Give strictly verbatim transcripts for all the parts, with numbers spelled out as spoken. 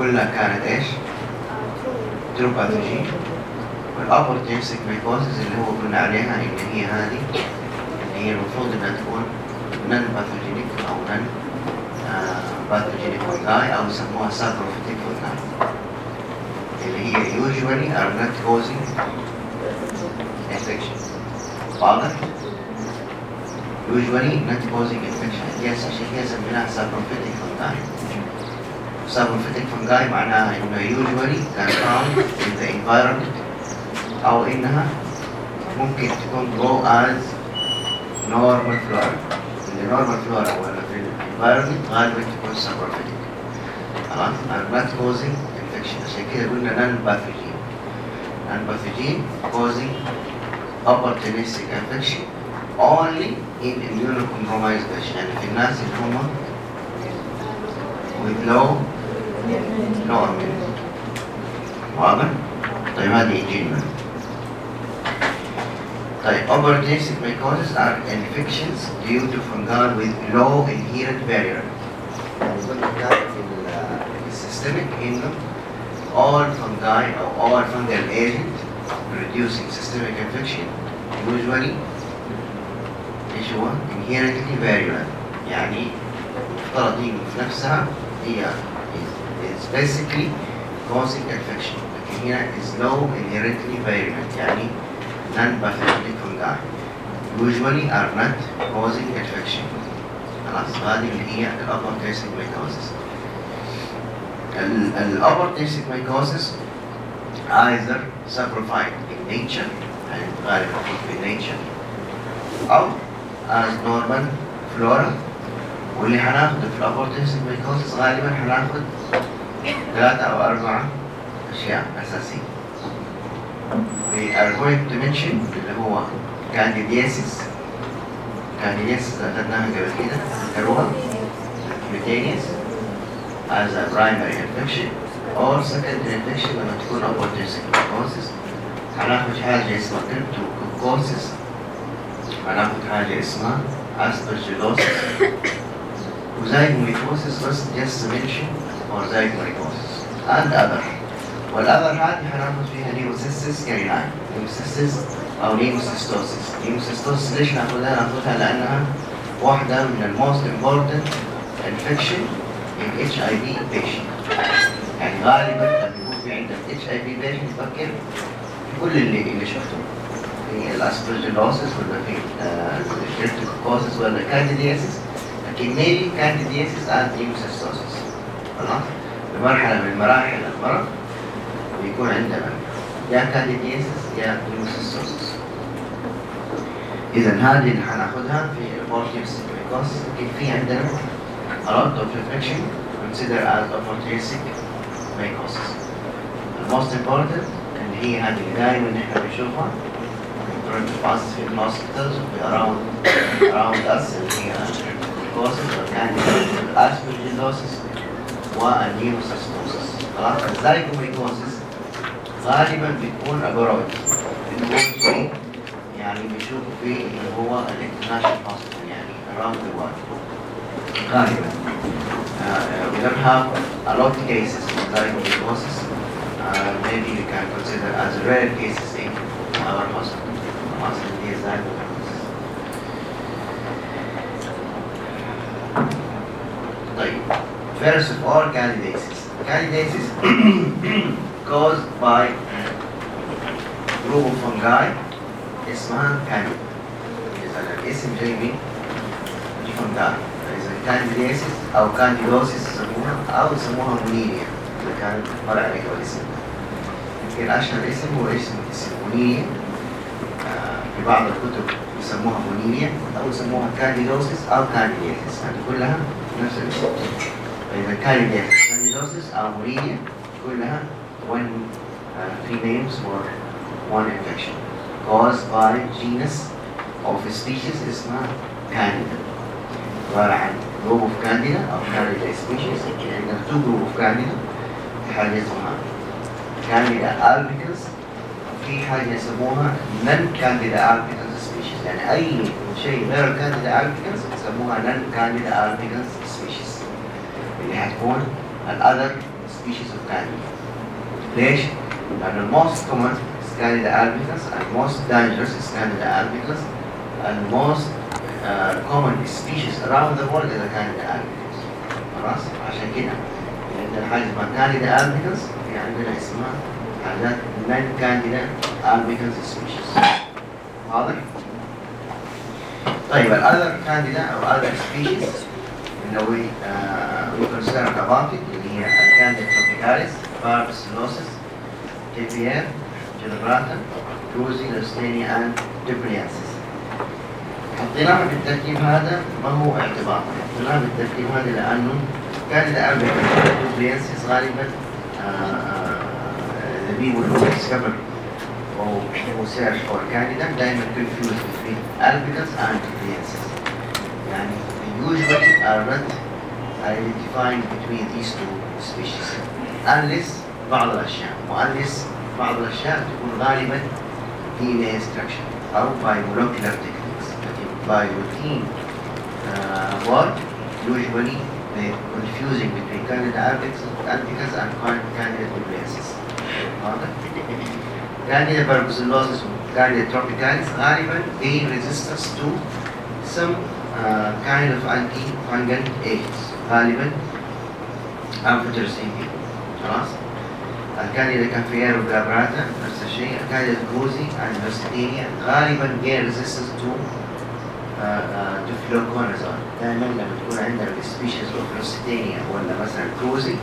كلها كانت ايش؟ ترو باثوجين. والأوبورتينسيك ميكوزيس اللي هو قلنا عليها إن هي هذه اللي هي المفروض إنها تكون نون باثوجينيك أو نون باثوجينيك فونجاي أو يسموها سابروفيتيك فونجاي اللي هي usually are not causing infection. واضح؟ usually not causing infection. yes عشان كده سميناها سابروفيتيك فونجاي. سابروفيتيك فونجاي معناها إنه usually can found in the environment أو إنها ممكن تكون grow as normal flora. اللي normal flora ولا في environment غالبا تكون سابروفيتيك. خلاص؟ are not causing infection. عشان كده قلنا non pathogen. non pathogen causing opportunistic infection only in immunocompromised patients. يعني في الناس اللي هم with low low immunity. واضح؟ طيب هذه جينا. طيب opportunistic mycosis are infections due to fungi with low inherent barrier. يعني قلنا في السيستميك إنه all fungi or all fungal agent producing systemic infection usually ايش هو؟ inherently virulent. يعني مفترض هي في نفسها هي is basically causing infection. لكن هنا is low inherently virulent يعني non-pathogenic fungi usually are not causing infection. خلاص هذه اللي هي الopportunistic mycosis. الopportunistic mycosis either saprophyte in nature يعني غالبا في nature أو as normal flora. واللي هناخده في الopportunistic mycosis غالبا هناخد ثلاثة أو أربعة أشياء أساسية. We are going to mention اللي هو candidiasis. candidiasis أخذناها قبل كده ذكروها cutaneous as a primary infection or secondary infection لما تكون opportunistic mycosis. هناخد حاجة اسمها cryptococcosis. هناخد حاجة اسمها aspergillosis وزايجوميكوسيس بس just to mention or zygomycosis and other. والأذر هذه هناخد فيها نيموسيستس كاريناي. نيموسيستس أو نيموسيستوسيس. نيموسيستوسيس ليش ناخدها؟ ناخدها لأنها واحدة من الموست important infection in إتش آي في patient. يعني غالبا لما يكون في عندك إتش آي في patient تفكر في كل اللي اللي شفته في الأسبرجيلوسيس ولا في الكريبتوكوكوسيس ولا الكانديدياسيس. لكن ميلي كانديدياسيس and نيموسيستوسيس. خلاص؟ بمرحلة من مراحل المرض يكون عندنا يا كانديدياسيس يا نيموسيستوسيس. إذا هذه اللي هناخدها في opportunistic mycosis. لكن في عندنا a lot of infection considered as opportunistic mycosis. The most important اللي هي هذه اللي دائما نحن بنشوفها في الهوسبيتالز وفي around around us اللي هي cryptococcosis والcandida aspergillosis والنيموسيستوسيس. خلاص الزايجوميكوسيس غالبا بتكون أبرويد. بتكون شيء يعني بيشوفوا فيه اللي هو الانترناشونال هوسبيتال يعني around the world. غالبا uh, we don't have a lot of cases of zygomycosis. Uh, maybe we can consider as rare cases in our hospital. Hospital is zygomycosis. طيب first of all candidiasis. Candidiasis caused by group of fungi اسمها candida. إذا الاسم جاي من fungi. إذا candidiasis أو candidosis يسموها أو يسموها مونيليا. إذا كان مر عليك الاسم. يمكن أشهر اسم هو اسم اسم مونيليا. في بعض الكتب يسموها مونيليا أو يسموها candidosis أو candidiasis. هذه كلها نفس الاسم. إذا candidiasis, candidosis أو مونيليا كلها one uh, three names for one infection caused by genus of species اسمها candida. عبارة عن group of candida أو candida species. عندنا two group of candida. حاجة اسمها candida albicans. في حاجة يسموها non candida albicans species. يعني أي شيء غير candida albicans يسموها non candida albicans species اللي هتكون ال other species of Candida. ليش؟ لأن most common is Candida albicans and most dangerous is Candida albicans and most uh, common species around the world is Candida albicans. خلاص؟ عشان كده عندنا حاجة اسمها Candida albicans في عندنا اسمها حاجات non Candida albicans species. واضح؟ طيب ال other Candida أو other species اللي we uh, we concerned about it اللي هي Candida tropicalis, Barbicillosis, Kepier, Gelibrata, Cruzi, Leucenia and Dupliensis. حطيناها بالترتيب هذا ما هو اعتبار، حطيناها بالترتيب هذا لأنه Candida albicans Dupliensis غالبا the people who discover or who search for Candida دائما confuse between albicans and Dupliensis. يعني usually are not identifying between these two species unless بعض الأشياء unless بعض الأشياء تكون غالبا D N A structure أو by molecular techniques but by routine uh, work usually they confusing between Candida albicans and Candida Dupliensis. واضح؟ Candida Barbicillosis و Candida tropicalis غالبا gain resistance to some uh, kind of anti-fungal agents غالبا amphotericin B. خلاص؟ Candida Camphor و Glabrata نفس الشيء. Candida Cruzi and Leucenia غالبا gain resistance to to fluconazole. دائما لما تكون عندنا species of Leucenia ولا مثلا Cruzi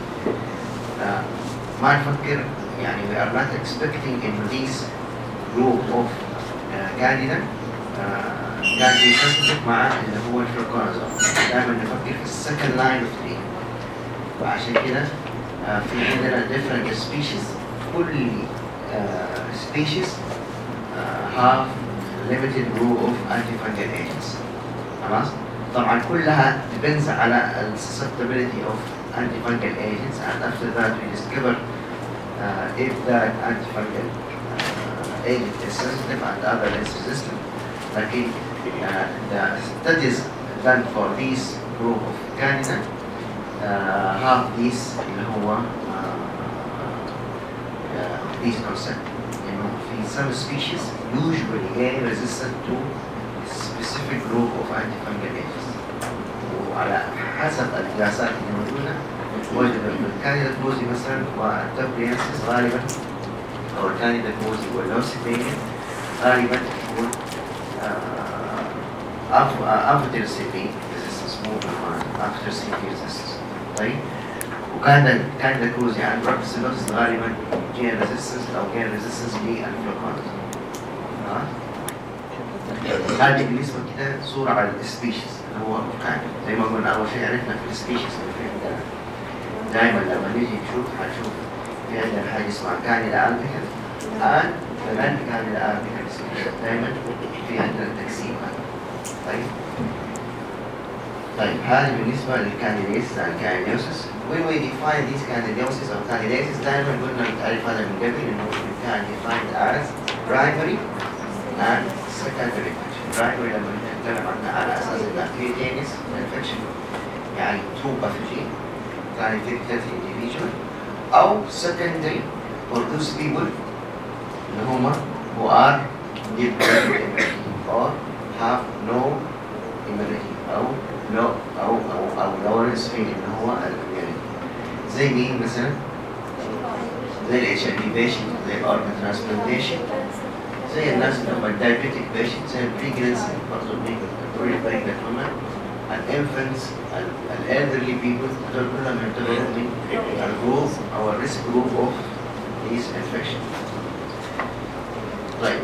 ما نفكر يعني we are not expecting in this group of uh, Candida uh, كان يستخدم مع اللي هو الفلوكونازول. دائما نفكر في السكند لاين اوف تريتمنت. وعشان كده uh, في عندنا different species. كل uh, species uh, have limited group of antifungal agents. خلاص؟ طبعا كلها depends على ال susceptibility of antifungal agents and after that we discover uh, if that antifungal uh, agent is sensitive and the other is resistant. لكن uh, the studies done for this group of Candida uh, have this اللي هو uh, uh, this concept. إنه في some species usually gain resistant to specific group of antifungal agents. وعلى حسب القياسات اللي موجودة وجد الكانديدا كروزي مثلا والتوبلينسيس غالبا أو الكانديدا كروزي واللوسيتينيا غالبا تكون أنفوتيرسين بي ريزيستنس مو أنفوتيرسين بي ريزيستنس. طيب وكان الكانديدا كروزي عند باربيسيلوسيس غالبا جين ريزيستنس أو جين ريزيستنس للفلوكونازول. هذه بالنسبة كده صورة على السبيشيز اللي هو كانديدا. زي ما قلنا أول شيء عرفنا في السبيشيز اللي في عندنا. دائما لما نيجي نشوف هنشوف في عندنا حاجة اسمها Candida albicans and كمان Candida albicans دائما في عندنا التقسيم هذا. طيب طيب هذا بالنسبة للكانديديسيس and candidiasis. when we define these candidiasis أو candidiasis دائما قلنا نتعرف هذا من قبل إنه كان defined as primary and secondary infection. primary لما نتكلم عنها على أساس إنها cutaneous infection يعني through pathogen كان infected individual أو secondary for those people اللي هم who are deprived immunity or have no immunity أو no أو أو أو lower speed اللي هو الimmunity. زي مين مثلا؟ زي ال إتش آي في patient زي ال organ transplantation زي الناس اللي هم diabetic patient زي ال pregnancy برضه pregnant pregnant women الانفنتس الالدرلي بيبل دول كلهم يعتبروا من الجروب او الريسك جروب اوف ذيس انفكشن. طيب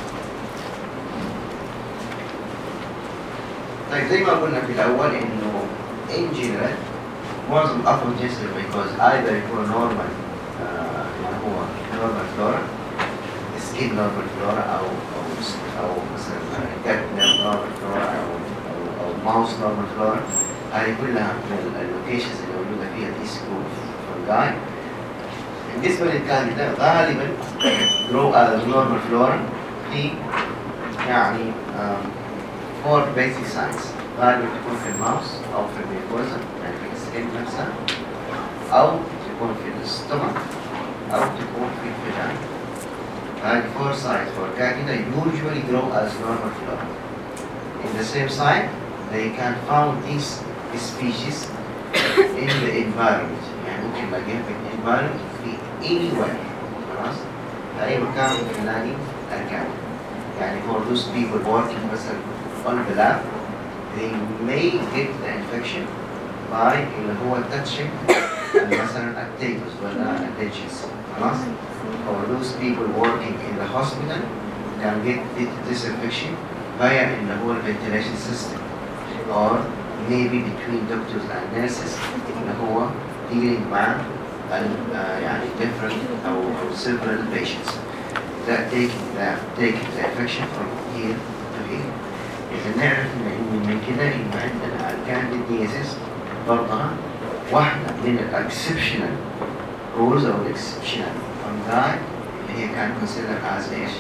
طيب زي ما قلنا في الاول انه ان جنرال معظم الابروتشز because either يكون نورمال اللي هو نورمال فلورا سكين نورمال فلورا او او او مثلا كات نورمال فلورا او ماوس نورمال فلورا. هذه كلها من اللوكيشنز اللي موجوده فيها ديس جروب فونجاي. بالنسبه للكانديدا غالبا جرو از نورمال فلورا في يعني فور بيسك ساينز غالبا تكون في الماوس او في الميكوزا يعني في السكين نفسها او تكون في الستومك أو تكون في الفجان. هذه four sites for candida usually grow as normal flora. In the same site, they can found these species in the environment. يعني ممكن نلاقيها في environment في anywhere. خلاص؟ في أي مكان ممكن نلاقي الكانديدا. يعني for those people working مثلا on the lab, they may get the infection by اللي هو touching مثلا التيبس ولا الديشز. خلاص؟ or those people working in the hospital can get this infection via اللي هو ventilation system or maybe between doctors and nurses اللي هو dealing مع يعني different أو, أو several patients that taking the taking the infection from here to here. إذا نعرف إن من كده إن عندنا الكانديديزيس برضها واحدة من ال exceptional rules أو exceptional fungi اللي هي كان considered as إيش؟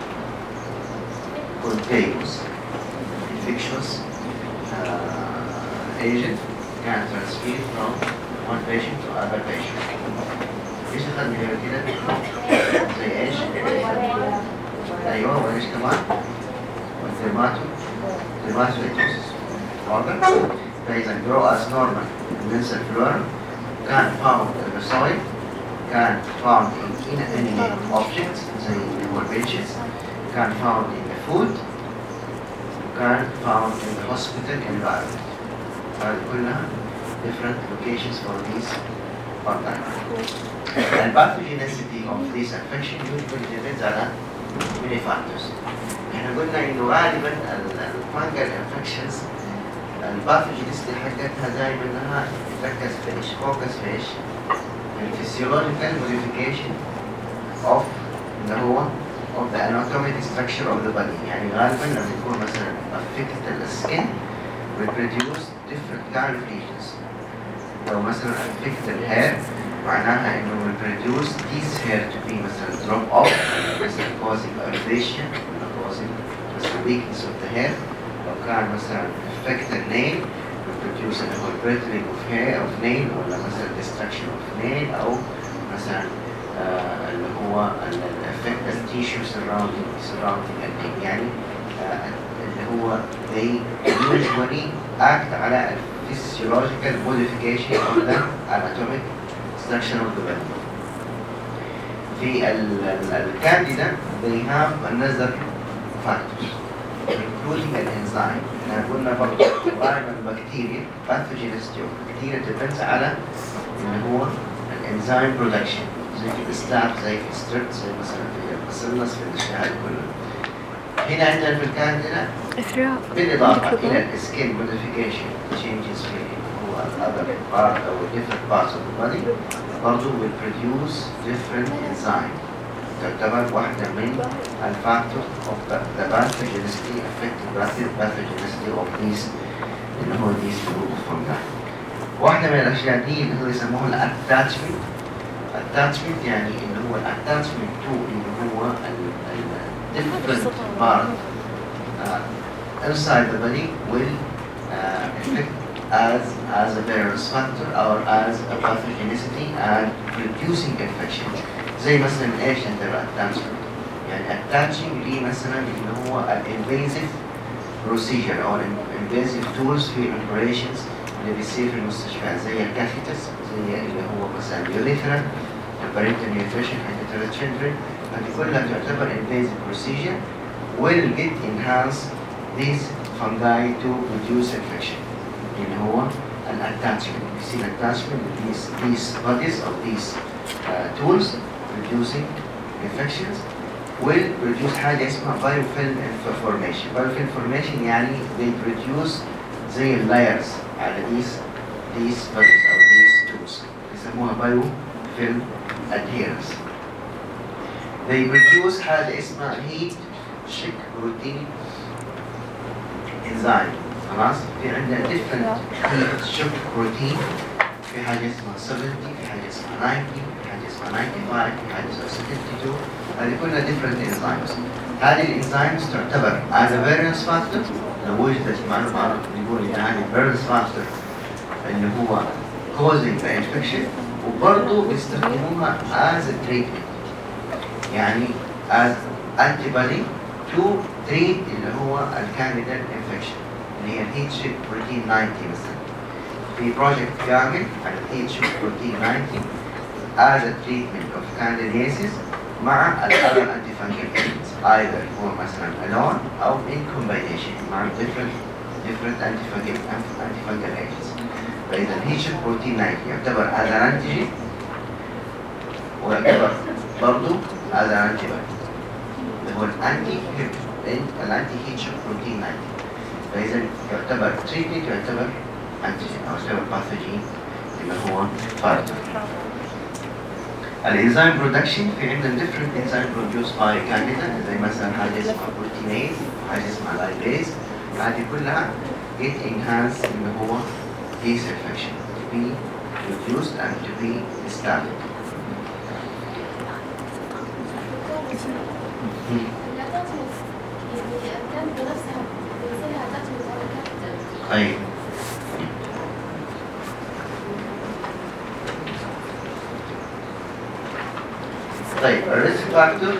contagious infectious uh, agent can transfer from one patient to other patient. إيش أخذنا هنا كده؟ زي إيش؟ أيوة وإيش كمان؟ والدرماتو dermatocytosis. واضح؟ فإذا grow as normal commensal flora can found in the soil, can found in inanimate objects زي the benches, can found in the food, can found in the hospital environment. هذه كلها different locations for these fungi. The pathogenicity of this infection usually depends على many factors. احنا قلنا انه غالبا الفانجل انفكشنز الباثوجينيستي حقتها دائما انها تركز في ايش؟ فوكس في ايش؟ الفسيولوجيكال موديفيكيشن اوف اللي هو of the anatomic structure of the body. يعني غالبا لما يكون مثلا affected the skin will produce different kind of lesions. لو مثلا affected the hair معناها انه will produce this hair to be مثلا drop off مثلا causing irritation مثلا weakness of the hair. لو كان مثلا affected nail will produce اللي هو brittling of hair of nail ولا مثلا destruction of nail أو مثلا آه اللي هو affected tissue surrounding surrounding the nail. يعني آه اللي هو they usually act على physiological modification of the anatomic structure of the body. في الكانديدا they have another factors including an enzyme. احنا قلنا برضه غالبا البكتيريا pathogenicity of bacteria depends على اللي هو الانزيم production زي في الستاف زي في الستريبت زي مثلا في الباسيلس في الاشياء كلها. هنا عندنا في الكانديدا بالاضافه الى السكين modification changes في هو other part او different parts of the body برضه will produce different enzymes. تعتبر واحدة من الفاكتور of the, the pathogenicity affecting pathogenicity of these اللي هو these group of fungi. واحدة من الأشياء دي اللي هو يسموها ال attachment. attachment يعني اللي هو ال attachment to اللي هو ال different part uh, inside the body will uh, affect as as a virus factor or as a pathogenicity and producing infection. زي مثلا ايش انت الاتاتشمنت؟ يعني attaching دي مثلا اللي هو الانفيزيف بروسيجر او الانفيزيف تولز في الاوبريشنز اللي بيصير في المستشفيات زي الكاثيترز زي اللي هو مثلا اليوريثرا البارنتال نيوتريشن حق التشيلدرن. هذه كلها تعتبر انفيزيف بروسيجر will get enhance these fungi to produce infection اللي هو الاتاتشمنت. you see attachment these these bodies of these uh, tools producing infections will produce حاجة اسمها biofilm formation. biofilm formation يعني they produce زي layers على these these bodies أو these tools يسموها biofilm adherence. they produce حاجة اسمها heat shock protein enzyme. خلاص في عندنا different heat shock protein. في حاجة اسمها سبعين في حاجة اسمها تسعين في حاجة اسمها خمسة وتسعين في حاجة اسمها ستة وستين. هذه كلها different enzymes. هذه الانزيمز تعتبر as a variance factor. لو وجدت معلومة نقول إن هذه variance factor اللي هو causing the infection وبرضه بيستخدموها as a treatment، يعني as antibody to treat اللي هو الكانديدا infection اللي هي الهيت شيب بروتين تسعين مثلا. في بروجكت كامل على الهيت شيب بروتين تسعين as a treatment of candidiasis مع الأذر antifungal agents، either هو مثلا alone أو in combination مع different different antifungal antifungal agents. فإذا الهيت شيب بروتين تسعين يعتبر أذر antigen ويعتبر برضه أذر antibody اللي هو الأنتي الأنتي هيت شيب بروتين تسعين. فإذا يعتبر treatment يعتبر antigen أو يعتبر pathogen اللي هو فارتر. الانزيم برودكشن في عندنا different enzyme produced by candida زي مثلا حاجه اسمها بروتينيز وحاجه اسمها لايبيز. هذه كلها it enhance اللي هو this infection to be reduced and to be started. طيب طيب الريسك فاكتور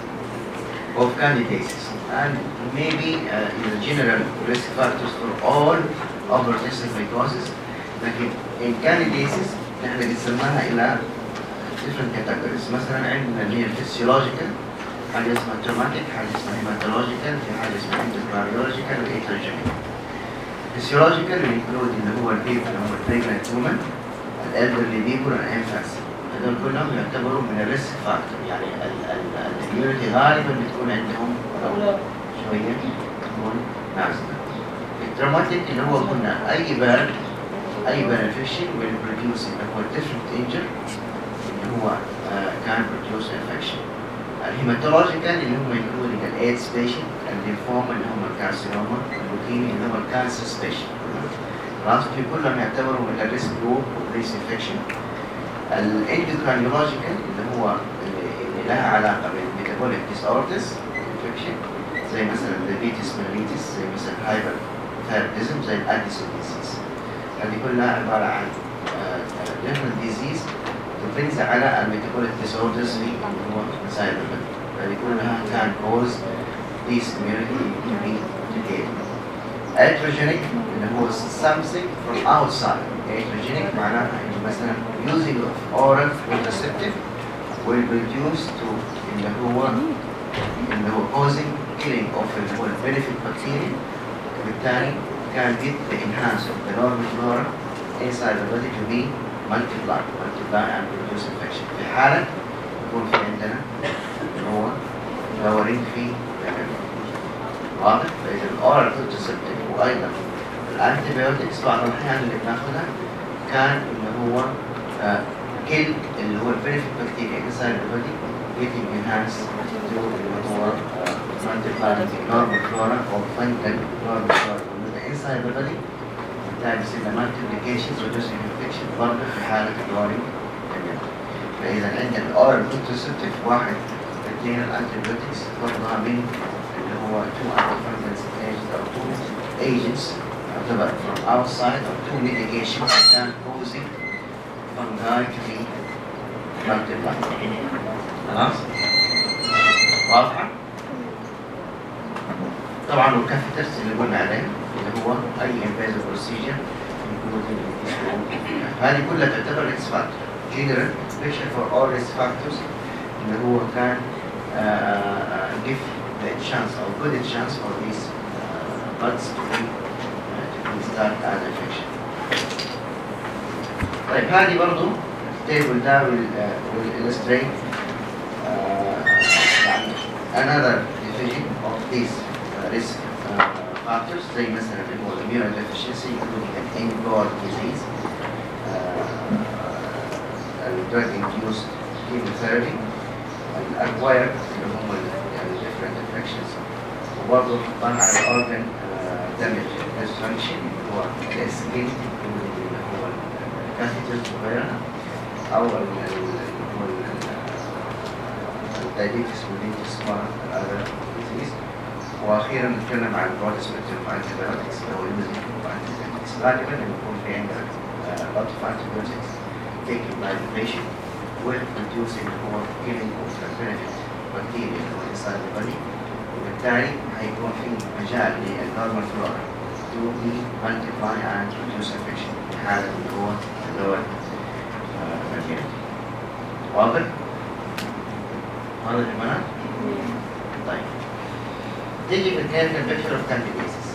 of candidiasis and maybe uh, in the general risk factors for all upper resistant mycosis، لكن in candidiasis نحن قسمناها إلى different categories. مثلا عندنا اللي هي الفسيولوجيكال، حاجة اسمها traumatic، حاجة اسمها hematological، في حاجة اسمها endocrinological و heterogenic. physiological include اللي هو البيبي اللي هو pregnant woman، elderly people and infants. هذول كلهم يعتبروا من الريسك فاكتور، يعني الكوميونتي غالبا بتكون عندهم شويه تكون نازله. التروماتيك اللي هو قلنا اي بيرن اي بيرن انفكشن will produce اللي هو different danger اللي هو كان produce infection. الهيماتولوجيكال اللي هم including الايدز patient، الليمفوما اللي هم الكارسينوما، اللوكيميا اللي هم الكانسر patient. خلاص في كلهم يعتبروا من الريسك جروب of this infection. الاندوكراينولوجيكال اللي هو اللي لها علاقه بالميتابوليك ديس اوردرز انفكشن زي مثلا الدايابيتس ميليتس، زي مثلا الهايبر ثايرويدزم، زي الاديسون ديزيز. هذه كلها عباره عن ديفرنت ديزيز تفرز على الميتابوليك ديس اوردرز في اللي هو مسائل البلد. هذه كلها كان كوز ديس immunity to be degraded. Iatrogenic اللي هو something from outside. Iatrogenic معناها انه مثلا using of oral contraceptive will reduce to اللي هو اللي هو causing killing of اللي هو benefit bacteria، وبالتالي كان it the enhance of the normal flora inside the body to be multiply multiply and produce infection. في حالة يكون في عندنا اللي هو lowering في واضح. فإذا الأورال كونترسبتيف وأيضا الأنتيبيوتكس بعض الأحيان اللي بناخدها كان اللي هو كل اللي هو البنفيت بكتيريا inside the body getting enhanced to اللي هو multiplying the normal flora or fungal normal flora inside the body. بالتالي يصير multiplication reducing infection برضه في حالة الورينج. فإذا عندنا الأورال كونترسبتيف واحد، اثنين الأنتيبيوتكس برضه من هو two antifungal agents or two agents يعتبر from outside or two medications that causing fungi to be multiplied. خلاص؟ واضحة؟ طبعا الكاثيترز اللي قلنا عليه اللي هو أي invasive procedure including هذه كلها تعتبر risk factor. General special for all risk factors اللي هو كان uh, uh, give the chance or good chance for these uh, buds to be uh, to be start as infection. طيب هذه برضو التيبل ده will uh, illustrate uh, another division of these uh, risk uh, factors زي مثلا اللي هو immunodeficiency including an inborn disease, uh, drug induced chemotherapy, acquired اللي هم infections. وبرضه طبعا على organ damage dysfunction هو السكين اللي هو الكاثيترز وغيرها، أو الدايابيتس mellitus other disease. وأخيرا نتكلم عن broad spectrum of antibiotics اللي هو using of antibiotics. غالبا لما يكون في عندنا lot of antibiotics taken by the patient will produce اللي هو killing of the benefit bacteria اللي هو inside the body, وبالتالي هيكون في مجال للنورمال فلورا to be multiply and reduce infection في حالة اللي هو اللور immunity. واضح؟ واضح يا جماعة؟ طيب تيجي في الكلينيكال بيكتشر اوف كانديديزيس.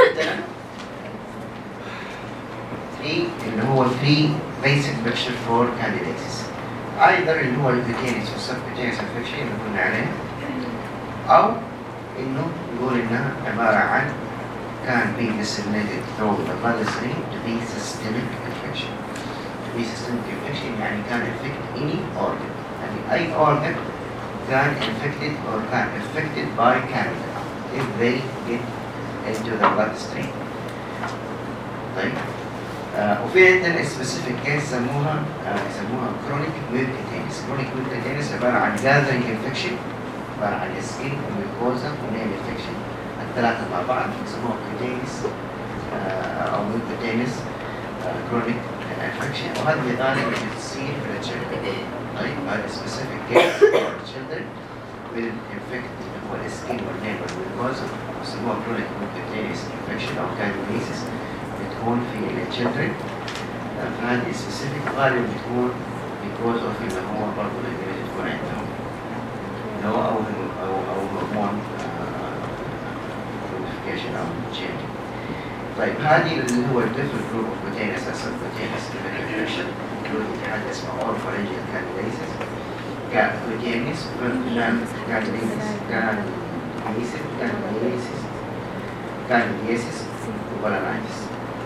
في اللي هو three basic picture for candidates. either اللي هو الكوتينيس والسبكوتينيس انفكشن اللي قلنا عليه، أو إنه نقول إنها عبارة عن كان being disseminated through the bloodstream to be systemic infection. To be systemic infection يعني كان affect any organ. يعني أي organ كان infected or كان affected by candida if they get into the bloodstream. طيب آه وفي عندنا specific case يسموها آه يسموها chronic mucocutaneous. chronic mucocutaneous عبارة عن gathering infection، عبارة عن skin وmucosa وnail infection، الثلاثة مع بعض يسموها cutaneous آه أو mucocutaneous آه chronic infection، وهذه غالبا بتصير في الchildren. طيب هذا specific case for children will infect اللي هو السكين والnail والmucosa يسموها chronic mucocutaneous infection أو candidiasis، بتكون في الchildren. فهذه specific غالبا بتكون because of اللي هو برضه اللي بتكون عندهم اللي هو أو أو أو هرمون modification أو change. طيب هذه اللي هو different group of cutaneous and subcutaneous infection including حاجة اسمها oropharyngeal candidiasis، cutaneous candidiasis candidiasis candidiasis وبلانايتس.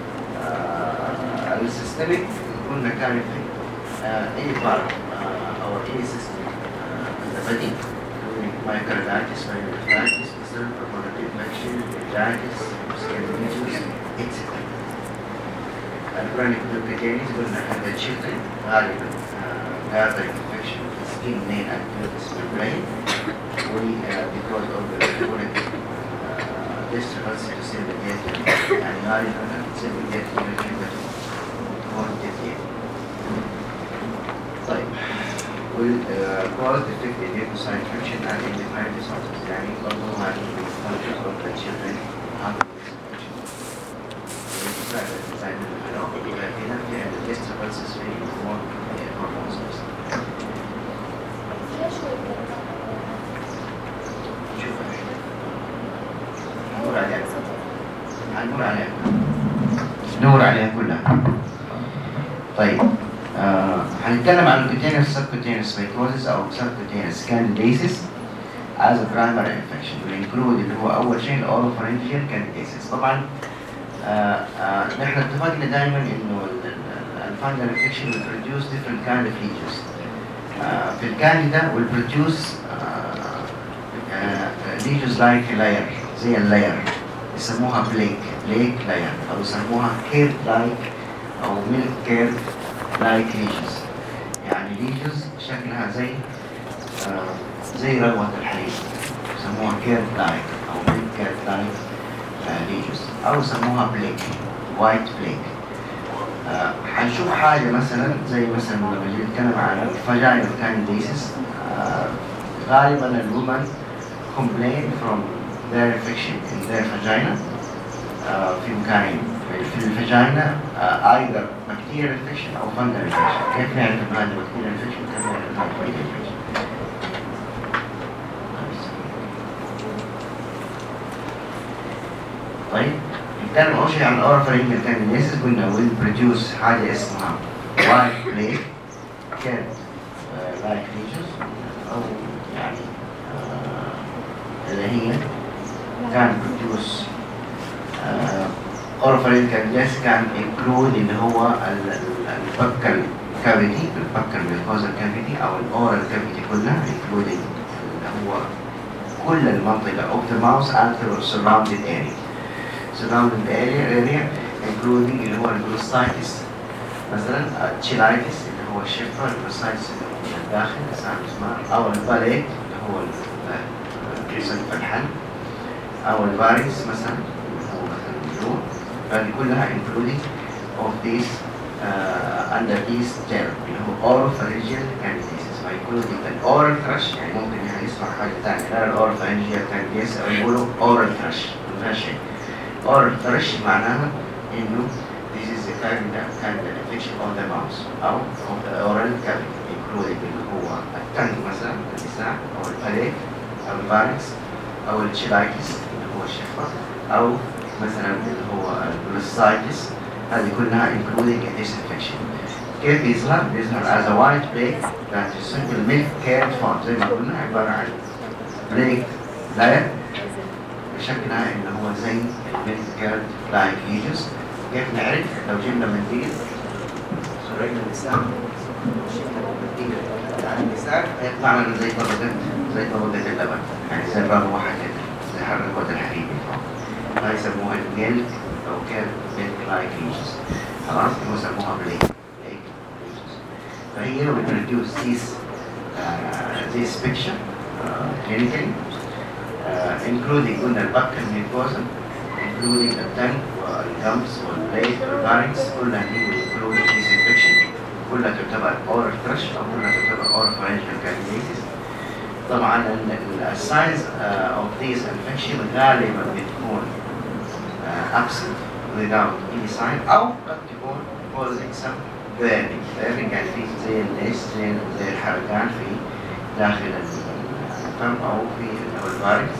السيستميك قلنا كان في any part or any system in the body including myocarditis, myocarditis, pulmonary infection, meningitis, skin lesions, et cetera. Chronic mucocutaneous قلنا هذا children غالبا gathering infection of the skin, nail and mucous membrane because of the chronic disturbance to segregate and غالبا segregate the طيب will uh, cause defective leukocyte function and indifferent disorders. يعني برضه هذه function of the children have this function. Leukocyte design هنا في عند disturbances في hormone hormones. شوف نور عليها نور عليها نور عليها كلها. طيب آه هنتكلم عن الكوتينيوس subcutaneous mycosis أو subcutaneous candidiasis as a primary infection will include اللي هو أول شيء oropharyngeal candidiasis. طبعا آه آه نحن اتفقنا دائما إنه الفانجل infection will produce different kind of lesions. آه في الكانديدا will produce آه آه lesions like layer زي اللاير يسموها plaque plaque layer أو يسموها curve like أو milk curve like lesions. يعني lesions شكلها زي آه زي رغوة الحليب يسموها curve like أو milk curve like آه lesions أو يسموها plaque white plaque. آه هنشوف حاجة مثلا زي مثلا لما نجي نتكلم عن vaginal candidiasis. آه غالبا الwomen complain from their infection in their vagina آه في مكانين في الفاجينا uh, either bacterial infection أو fungal infection. كيف نعرف إن هذا bacterial infection وكيف نعرف إن هذا fungal infection؟ طيب نتكلم أول شيء عن oropharyngeal candidiasis. قلنا will produce حاجة اسمها white plaque curve uh, like lesions أو يعني uh, اللي هي كان produce uh, oropharyngeal candidiasis كان include اللي هو البكال cavity البكال mucosal cavity أو الأورال cavity كلها including اللي هو كل المنطقة of the mouth and the surrounding area surrounding the area area including اللي هو البروستايتس مثلا التشيلايتس اللي هو الشفرة البروستايتس اللي هو من الداخل اسمها أو الباليت اللي هو الفلحل أو الفاريس مثلا اللي هو مثلا الجروح. هذه كلها including of these under these term اللي هو oropharyngeal candidiasis. فيكونوا الأورال thrush يعني ممكن يعني يسمع حاجة ثانية غير الأوروفارينجيال candidiasis أو يقولوا oral thrush ما فيها شيء. oral thrush معناها إنه this is a kind of kind of infection on the mouth أو of the oral cavity including اللي هو التنج مثلا اللسان أو الباليك أو الفاركس أو الشيلايتس اللي هو الشفة أو مثلا اللي هو البلوسايتس. هذه كلها including this infection. كيف بيظهر؟ بيظهر as a white plaque that is simple milk carried form زي ما قلنا عبارة عن plaque layer بشكلها إنه هو زي الميلك كارد لايك ليجنز. كيف نعرف؟ لو جبنا منديل صورينا اللسان وشفنا المنديل على اللسان هيطلع لنا زي طبقة زي طبقة اللبن يعني زي الرغوة كده زي حركة الحليب هاي يسموها الميلك أو كارد ميلك لايك ليجنز. خلاص هو يسموها بليك. فهي we produce this uh, this picture uh, clinically uh, including قلنا البكر mucosa including the tongue والgums والblade والpharynx كلها دي including this infection كلها تعتبر oral thrush أو كلها تعتبر oropharyngeal candidiasis. طبعا ال signs uh, of this infection غالبا بتكون uh, absent without any sign أو قد تكون causing some burning. burning يعني في زي الليس زي زي الحرقان في داخل الفم أو في الفاركس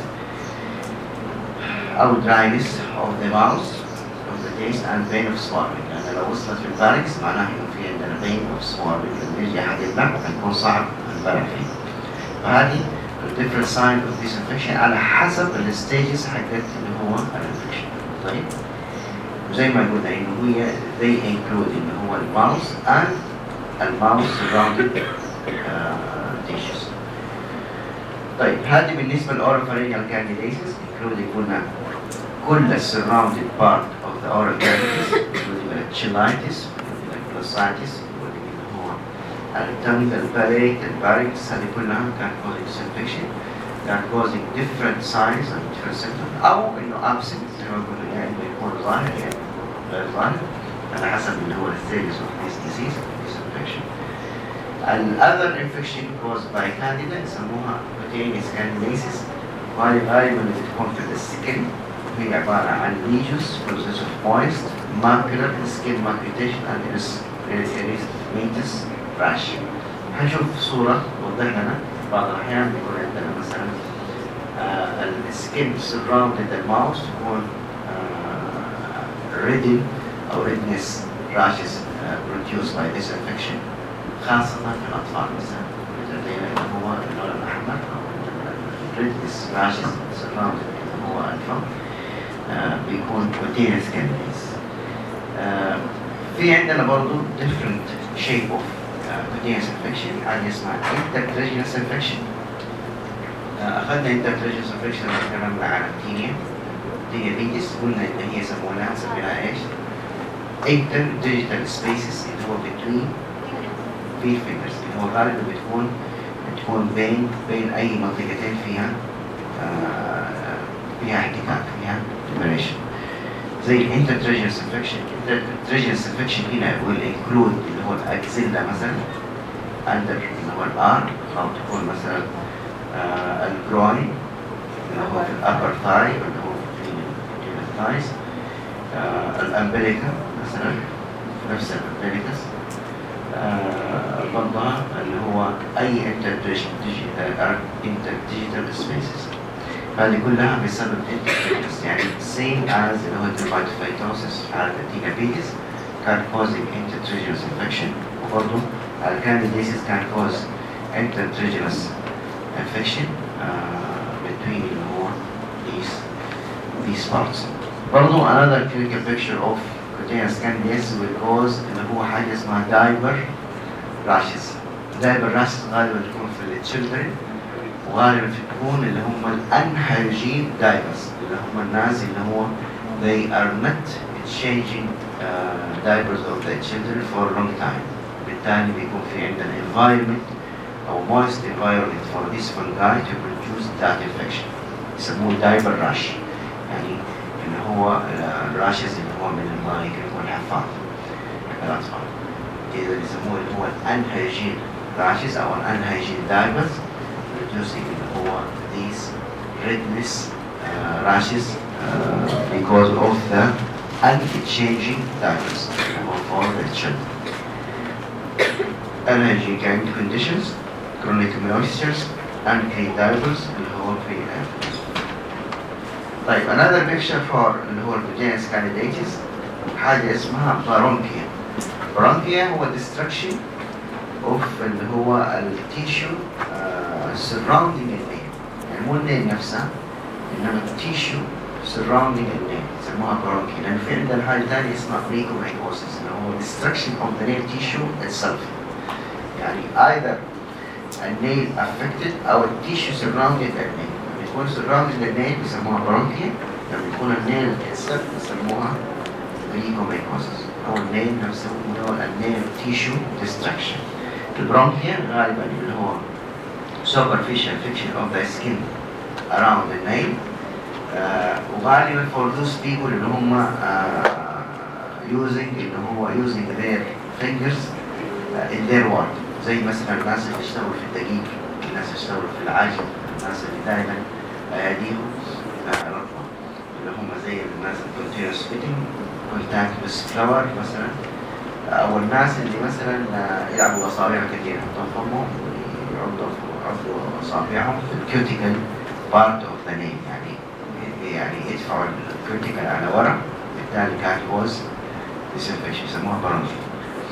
أو dryness of the mouth of the taste and pain of swallowing. يعني لو وصلت في الفاركس معناه إنه في عندنا pain of swallowing لما يجي أحد يبلع هيكون صعب البلع فيه. فهذه different signs of this infection على حسب الستيجز حقت اللي هو الانفكشن. طيب زي ما قلنا إنه هي they include إنه هو الماوس and الماوس surrounded uh, tissues. طيب هذه بالنسبة للأوروفارينجيال candidiasis including قلنا كل ال surrounded part of the oral cavities including the cheilitis, the glossitis, اللي هو التنج, الباليك, الباريكس هذه كلها كان causing infection كان causing different signs and different symptoms أو إنه absent زي ما قلنا يعني يكون ظاهر يعني غير ظاهر على حسب اللي هو الstages of this disease this infection. Another infection caused by candida يسموها cutaneous candidiasis وهذه غالبا بتكون في السكن وهي عبارة عن lesions process of moist macular skin maculatation and erythematous rash. هنشوف صورة توضح لنا بعض الأحيان بيكون عندنا مثلا uh, السكن surrounded the mouth تكون uh, redden أو redness rashes uh, produced by this infection خاصة في الأطفال مثلا لدينا اللي هو اللون الأحمر أو redness rashes surrounded اللي هو الفم uh, بيكون cutaneous candidiasis. uh, في عندنا برضو different shape of uh, cutaneous infection عادي اسمها intertriginous infection. uh, أخذنا intertriginous infection لما تكلمنا عن التينيا التينيا بيدس قلنا إن هي سموناها سميناها إيش؟ interdigital spaces اللي هو between في fingers اللي هو غالبا بتكون بتكون بين بين أي منطقتين فيها آه فيها احتكاك فيها separation زي intertriginous infection. intertriginous infection هنا will include اللي هو الأكسيلا مثلا under اللي هو الآر أو تكون مثلا آه الجروين اللي هو في الأبر ثاي اللي هو في الثايز آه الأمبليكا مثلا نفس الأمبليكس برضها اللي هو أي interdigital spaces. هذه كلها بسبب intertriginous يعني same as اللي هو dermatophytosis في حالة التينيابيدس كان causing intertriginous infection وبرضه الcandidiasis كان cause intertriginous infection uh, between اللي هو these these parts. برضه another clinical picture of cutaneous candidiasis will cause اللي هو حاجة اسمها diaper rashes. diaper rashes غالبا تكون في الchildren وغالبا تكون اللي هم الانهيجين diapers اللي هم الناس اللي هو they are not changing uh, diapers of the children for a long time. بالتالي بيكون في عندنا environment أو moist environment for this fungi to produce that infection. يسموه diaper rash يعني اللي هو الراشز اللي هو من المايك والحفاظ. الأطفال. كده بيسموه اللي هو الانهيجين rashes أو الانهيجين diapers, reducing اللي هو these redness uh, rashes uh, because of the unchanging diapers for the children. Unhygienic conditions, chronic moistures, unclean diapers اللي هو في طيب another picture for اللي هو الفاجينس candidiasis حاجة اسمها بارونكيا. بارونكيا هو destruction of اللي هو التيشو uh, surrounding النيل، يعني مو النيل نفسها إنما التيشو surrounding النيل يسموها بارونكيا، لأن في عندنا حاجة ثانية اسمها onychomycosis اللي هو destruction of the nail tissue itself، يعني either النيل affected أو التيشو surrounding النيل. لما يكون surrounding النيل بيسموها بارونكيا، لما يكون النيل itself بيسموها onychomycosis أو النيل نفسه اللي هو النيل tissue destruction. البرونكيا غالبا اللي هو superficial friction of the skin around the nail uh, وغالبا for those people اللي هم uh, using اللي هو using their fingers uh, in their work، زي مثلا الناس اللي يشتغلوا في الدقيق، الناس اللي يشتغلوا في العجل، الناس اللي دائما ايديهم رطبه اللي هم زي الناس اللي continuous fitting contact with flour مثلا، او الناس اللي مثلا يلعبوا اصابع كثير يحطوا فمهم ويعضوا يعضوا اصابعهم في الكيوتيكال بارت اوف ذا نيل، يعني يعني يدفعوا الكيوتيكال على ورا، بالتالي كان كوز ديسنفكشن يسموها بارونكيا.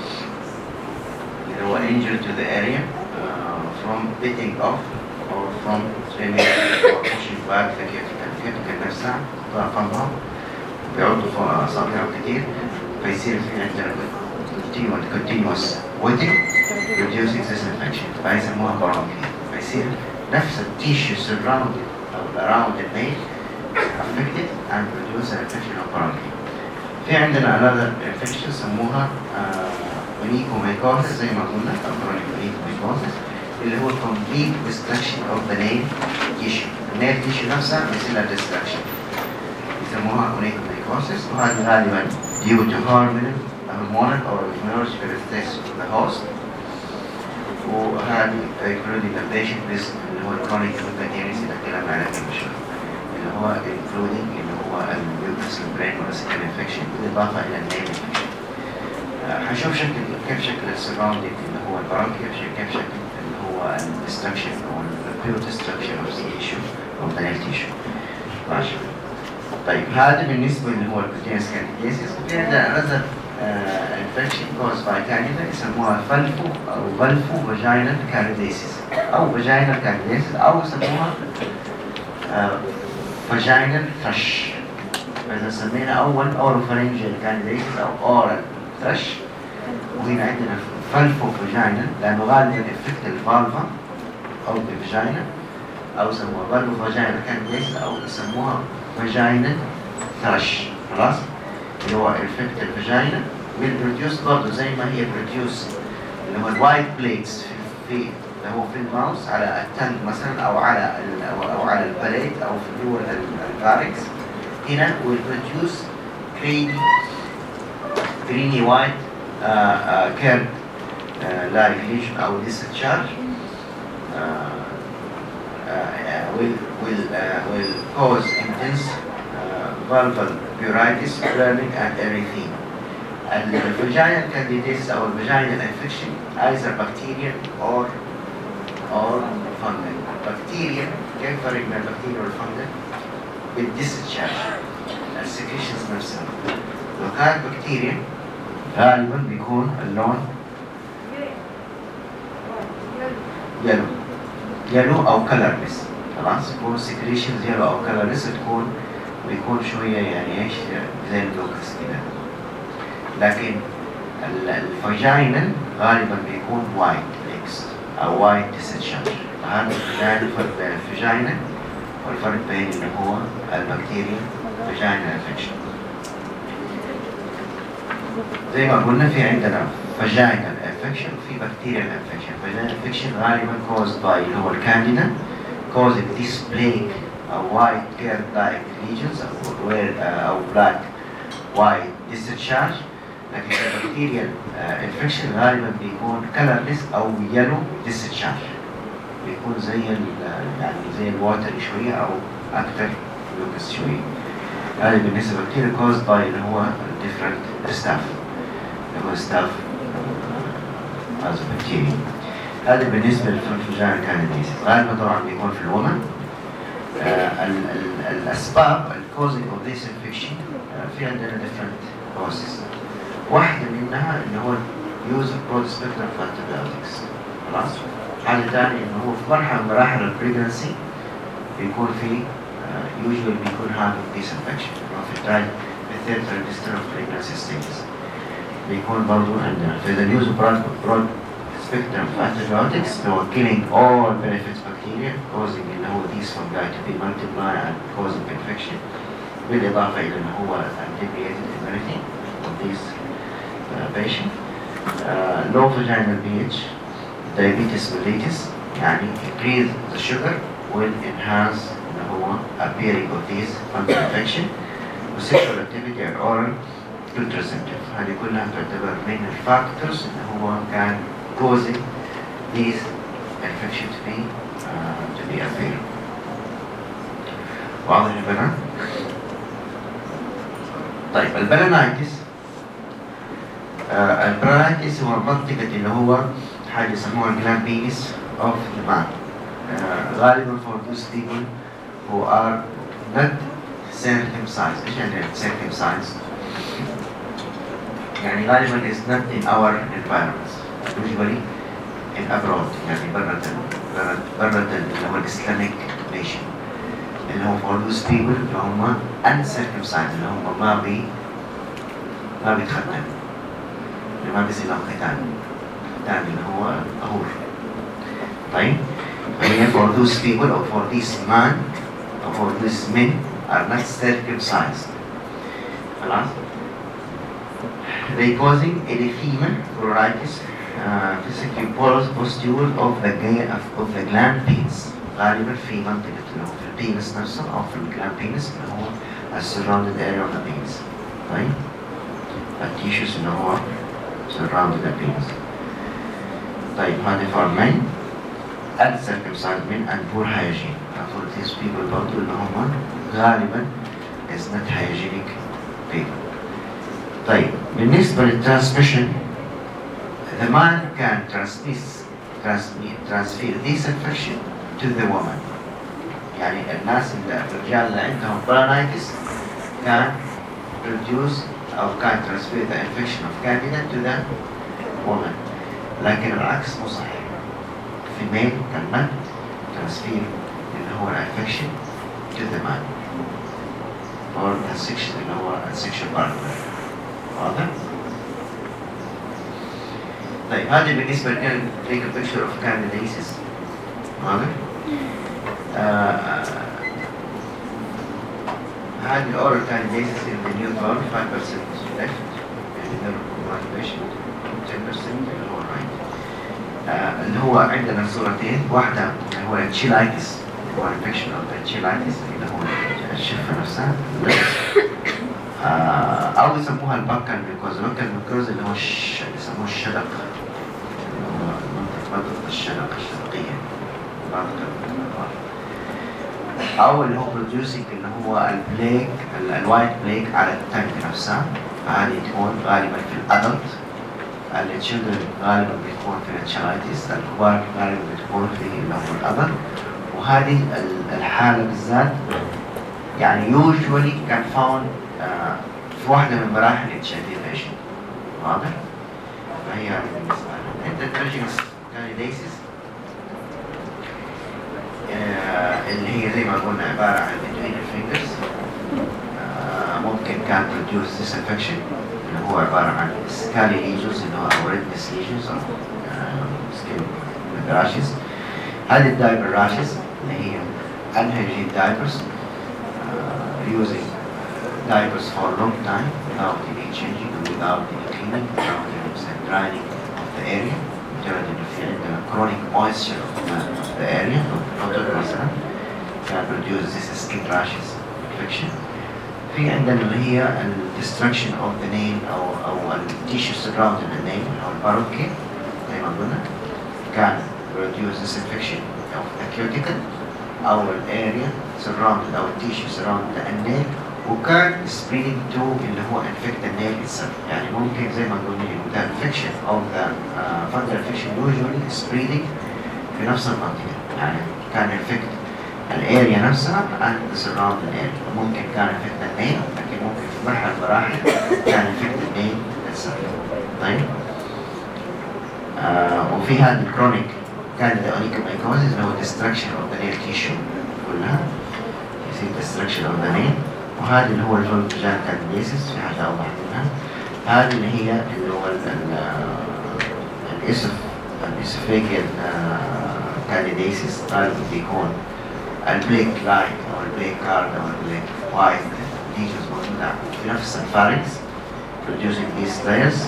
اللي هو injury to the area uh, from biting off or from swimming or pushing back the cuticle. الكيوتيكال نفسها تطلع فمهم بيعضوا اصابعهم كثير، فيصير في عندنا continuous wetting reducing this infection، فيسموها بارونكيا. فيصير نفس التيشو surrounded أو around the nail affected and produce an infection of bronchi. في عندنا another infection يسموها onychomycosis زي ما قلنا أو chronic onychomycosis اللي هو complete destruction of the nail tissue. النيل tissue نفسها بيصير لها destruction يسموها onychomycosis، وهذه غالبا due to hormonal hormonal or immunological stress of the host، وهذه including the patient with اللي هو chronic hepatitis اللي اتكلمنا عليها قبل شوي، اللي هو including اللي هو mucous membrane skin infection بالإضافة إلى النيل infection. هنشوف شكل كيف شكل السراوندينج اللي هو البرونكيا، كيف شكل اللي هو الديستركشن أو البيو ديستركشن of the tissue of the nail tissue. ماشي. طيب هذا بالنسبة اللي هو البروتينس كانديديسيس. وفي عندنا another infection caused by candida يسموها فلفو أو فلفو vaginal candidiasis أو vaginal candidiasis أو يسموها vaginal thrush. فإذا سمينا أول oropharyngeal candidiasis أو oral thrush، وهنا عندنا فلفو vaginal لأنه غالبا يفكت الفالفا أو الفاجينا، أو يسموها فلفو vaginal candidiasis أو يسموها vaginal thrush. خلاص؟ اللي هو infect الفاجينا والبروديوس برضه زي ما هي بروديوس اللي هو الوايت بليتس في اللي هو في الماوس على التنج مثلا او على أو, او على البليت او في جوه الفاركس، هنا والبروديوس كريمي كريمي وايت كيرب لايك ليجن او discharge will will uh, will cause intense uh, vulval pruritus, burning and everything. الفاجينال candidiasis أو الفاجينال infection either bacterial or or fungal. bacterial كيف فرق بين البكتيريا والفنجل؟ بالdischarge السكريشنز نفسها. لو كانت بكتيريا غالبا بيكون اللون يلو يلو أو colorless، خلاص يكون سكريشنز يلو أو colorless، تكون بيكون شوية يعني ايش زي اللوكس كده. لكن الفاجينال غالبا بيكون وايت ليكس او وايت discharge. فهذا الفرق بين الفاجينال والفرق بين اللي هو البكتيريا فاجينال انفكشن. زي ما قلنا في عندنا فاجينال انفكشن وفي بكتيريال انفكشن. فاجينال انفكشن غالبا caused by اللي هو الكانديدا causing this plaque أو white curd like lesions أو, uh, أو black white discharge. لكن البكتيريال انفكشن غالبا بيكون كلرلس او يلو ديسشارج، بيكون زي ال يعني زي الواتر شويه او اكثر لوكس شويه. هذا بالنسبه للبكتيريا كوزد باي اللي هو different ستاف اللي هو ستاف از بكتيريا. هذا بالنسبه للفنجان كانديديز، غالبا طبعا بيكون في الومن. آه ال ال الاسباب الكوزنج اوف ذيس انفكشن في عندنا different causes. واحدة منها اللي هو use of broad spectrum of antibiotics. خلاص؟ حاجة ثانية إنه هو في مرحلة من مراحل البريجنسي بيكون في uh, usually بيكون having this infection. إنه في الثالث في الثالث trimester of pregnancy stages بيكون برضو عندنا. في the use of broad, broad spectrum of antibiotics اللي هو killing all benefits bacteria causing إنه هو these fungi to be multiply and causing infection. بالإضافة إلى إنه هو deviated immunity of these uh, patient. Uh, low vaginal pH, diabetes mellitus, يعني increase the sugar will enhance إنه هو appearing of these fungal infection. sexual activity and oral contraceptive. هذه كلها تعتبر من الفاكتورز إنه هو كان causing these infection to be uh, to be appear. واضح يا بنات؟ طيب البلانايتس، آه البلانايتس هو منطقة اللي هو حاجة يسموها الجلاند بينس of the man. آه غالبا for those people who are not circumcised. إيش يعني circumcised؟ يعني غالبا is not in our environment. Usually in abroad، يعني برا برا برا اللي هو الإسلاميك nation. اللي هم for those people اللي هم uncircumcised، اللي هم ما بي ما بيتختن، اللي ما بيصير لهم ختان، ختان اللي هو طهور. طيب فهي for those people or for these man or for these men are not circumcised. خلاص؟ They causing erythema, pruritus, uh, physical pustule of the of the gland penis. غالبا في منطقة اللي هو في البينس نفسه أو في الجلاند بينس اللي هو surrounded area of the penis. طيب التيشوز اللي هو surrounded the penis. طيب هذا for men uncircumcised men and poor hygiene. for these people برضو اللي هم غالبا is not hygienic people. طيب بالنسبة للترانسميشن، the man can transmit transmit transfer this infection to the woman. يعني الناس اللي الرجال اللي عندهم برانايتس can produce أو can transfer the infection of candida to the woman. لكن العكس مو صحيح. female cannot transfer اللي هو infection to the man or the section اللي هو sexual partner. واضح؟ طيب هذه بالنسبة لنا take a picture of candidiasis. واضح؟ هذه الأورال candidiasis in the newborn five percent left يعني ده motivation ten percent اللي هو right. آه اللي هو عندنا صورتين، واحدة اللي هو التشيلايتس اللي هو infection of the cheilitis اللي هو الشفة نفسها آه أو يسموها البكال ميكوز. البكال ميكوز اللي هو الش... يسموه الشدق اللي هو منطقة الشدق الشدقية أو اللي هو producing اللي هو البليك الوايت بليك على التانك نفسها. فهذه تكون غالبا في الأدلت، التشيلدرن غالبا بتكون في التشيلايتس، الكبار غالبا بتكون في اللي هو الأدلت. وهذه الحالة بالذات يعني usually كان found آه في واحدة من مراحل ال اتش اي في patient. واضح؟ فهي هذه بالنسبة لنا. Heterogeneous candidiasis آه اللي هي زي ما قلنا عبارة عن between the fingers. آه ممكن كان produce this infection اللي هو عبارة عن scaly lesions اللي هو أو redness lesions أو skin rashes. هذه الدايبر rashes اللي هي unhygienic diapers uh, using diapers for a long time without any changing and without any cleaning, without any drying of the area. مجرد إنه في عندنا chronic moisture of the area of the مثلا can produce this skin rashes infection. في عندنا اللي هي ال destruction of the nail أو أو ال tissue surrounding the nail أو الباروكي زي ما قلنا كان produce disinfection of the cuticle أو ال area surrounded أو ال tissue surrounding the nail وكان spreading to اللي هو infect the nail itself. يعني ممكن زي ما قلنا the infection of the uh, fungal infection usually spreading في نفس المنطقة. يعني كان infect الاريا نفسها and the surrounding area. ممكن كان infect the nail لكن ممكن في مرحلة مراحل كان infect the nail itself. طيب آه وفي هذا الكرونيك كان the onychomycosis اللي هو destruction of the nail tissue كلها يصير destruction of the nail. وهذا اللي هو الفولفجان كانديديسيس في حاجة أوضح منها. هذه اللي هي اللي هو الإسف الإسفيجيال كانديديسيس غالبا بيكون البليك لايت أو البليك كارد أو البليك وايت ليجنز موجودة في نفس الفارنكس producing these layers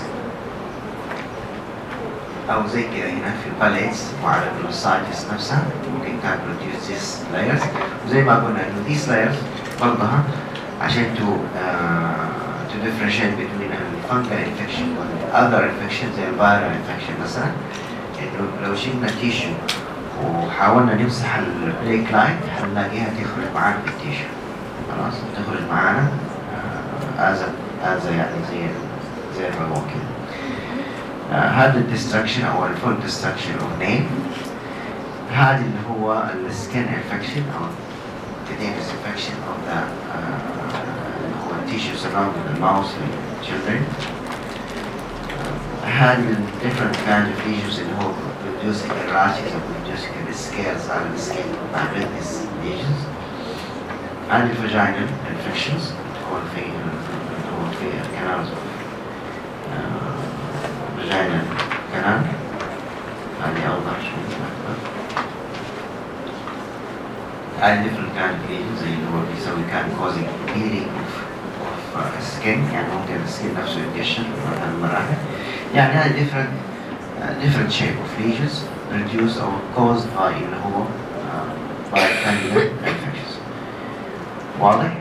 أو زي كده هنا في الباليتس وعلى الجلوسايتس نفسها ممكن كان produce these layers. وزي ما قلنا إنه these layers برضها عشان to uh, to differentiate between a fungal infection and other infections زي viral infection مثلا. إنه لو شلنا تيشو وحاولنا نمسح البليك لاين هنلاقيها تخرج معانا في التيشو. خلاص تخرج معانا از از يعني زي زي الرموة كده. هذا الديستركشن أو الفول ديستركشن أو نيل. هذا اللي هو السكين انفكشن أو cutaneous infection of the uh, tissue surrounding the mouth in children. هذه uh, different kind of lesions اللي هو producing rashes or producing scales على السكين مع these lesions. هذه vaginal infections تكون في تكون في canals of uh, vaginal canal. هذه أوضح شوية أكثر. هذه different kind of lesions زي اللي هو بيسوي كان causing bleeding of, of uh, skin. يعني ممكن السكين نفسه يتقشر في المراحل. يعني هذه different uh, different shape of lesions produced or caused by اللي هو uh, by candida infections. واضح؟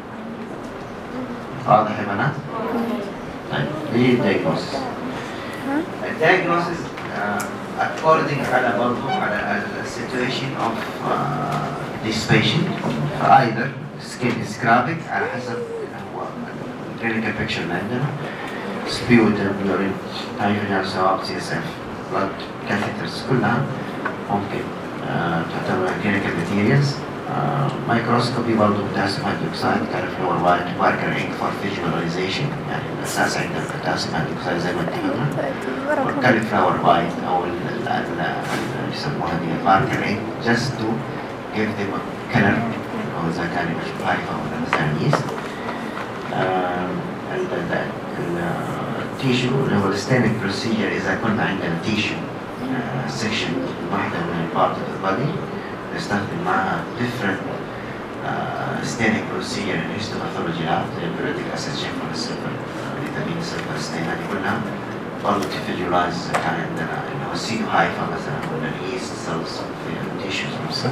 واضح يا بنات؟ طيب دي diagnosis. الdiagnosis uh, according على برضو على the situation of uh, this patient either skin scraping على حسب هو clinical picture اللي عندنا sputum, urine, hydrogen swab, سي إس إف, blood catheters كلها ممكن uh, تعتبر clinical materials. uh, microscopy برضو potassium hydroxide cauliflower white marker ink for visualization. يعني الأساس عندنا potassium hydroxide زي ما اتفقنا والcauliflower white أو ال يسموها دي marker ink just to give them a color أو إذا كان يشبه هايفا ولا مثلا yeast. التيشو اللي هو الستينينج بروسيجر إذا كنا عندنا تيشو سيكشن واحدة من البارت اوف البادي نستخدم معها different ستينينج بروسيجر الهيستوباثولوجي لاب زي البيريوديك أسيد شيف ولا السيلفر فيتامين السيلفر ستين. هذه كلها برضه تفيجولايز إذا كان عندنا اللي هو السيدو هايفا مثلا ولا اليست سيلز في التيشوز نفسها.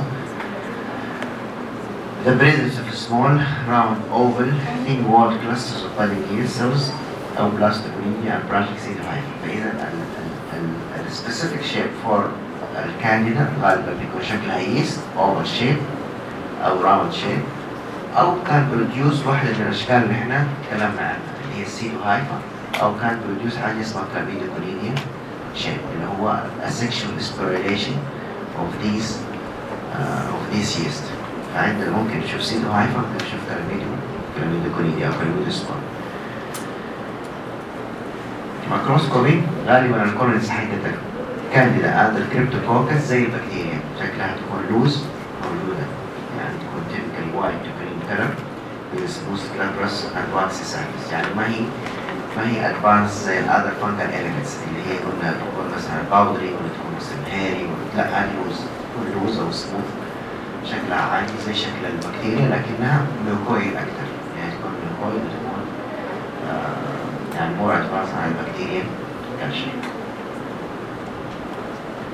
The presence of small, round, oval, thin-walled clusters of polynuclear cells أو blastocorrhea and branching pseudohyphae. فإذا ال specific shape for الكانديدا غالبا بيكون شكلها yeast, oval shape أو round shape أو كان produce واحدة من الأشكال اللي احنا تكلمنا عنها اللي هي السيدوهايفا أو كان produce حاجة اسمها clamidocoridia shape اللي هو asexual sporulation of these uh, of these yeast. فعندنا ممكن نشوف سيدوهايفا ممكن نشوف كلاميدو كلاميدوكوريديا أو كلاميدوسبور. ماكروسكوبي غالبا الكولونيز حقتك كانديدا عند الكريبتوكوكس زي البكتيريا شكلها تكون لوز موجودة يعني تكون typically white to green color with smooth glabrous and waxy surface. يعني ما هي ما هي advanced زي ال other fungal elements اللي هي قلنا تكون مثلا باودري ولا تكون مثلا هيري لا هذه لوز تكون لوز أو سموث شكلها عادي زي شكل البكتيريا لكنها ميوكويد أكثر. يعني تكون ميوكويد وتكون آه يعني more advanced عن البكتيريا كالشيء.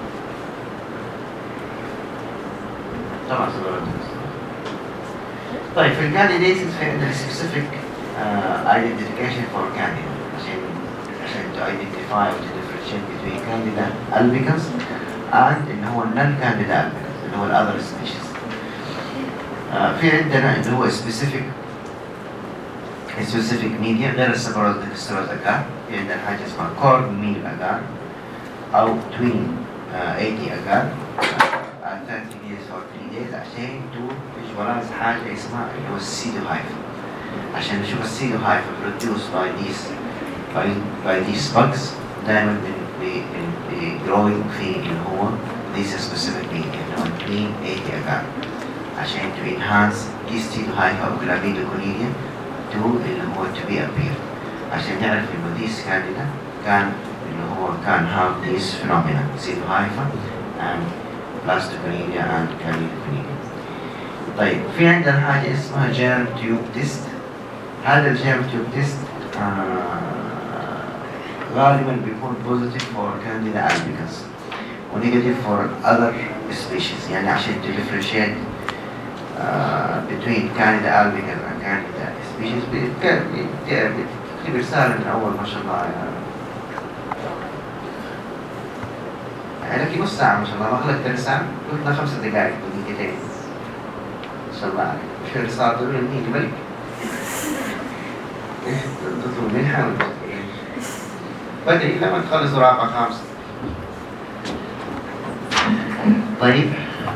طبعا طيب في الكانديديتس في عندنا specific uh, identification for candida عشان عشان to identify or to differentiate between candida albicans and اللي هو non candida albicans اللي هو ال other species. uh, في عندنا اللي هو specific specific media غير السبروز ديكستروز agar. في عندنا حاجة اسمها cord meal agar أو twin uh, eighty agar uh, thirty days or three days عشان to visualize حاجة اسمها اللي هو السيدو hypha عشان نشوف السيدو hypha produced by these by, by these bugs دائما بي بي growing في اللي هو this specific media اللي هو twin eighty agar عشان to enhance this سيدو hypha أو Chlamydococcus to اللي هو to be appear عشان نعرف إنه this candida كان اللي هو كان have these phenomena سيدو hypha and Blastocornelia and Chlamydocornelia. طيب في عندنا حاجة اسمها germ tube test. هذا الجيرم تيوب تيست آه غالبا بيكون positive for Candida albicans و negative for other species يعني عشان to differentiate uh, between Candida albicans and Candida species بتكتب رسالة من أول ما شاء الله يعني لك نص ساعة ما شاء الله ما أغلقت الرسالة قلنا خمسة دقائق دقيقتين ما شاء الله عليك مش الرسالة تقول لي ملك تطلب منها بدري لما تخلص رابعة خامسة. طيب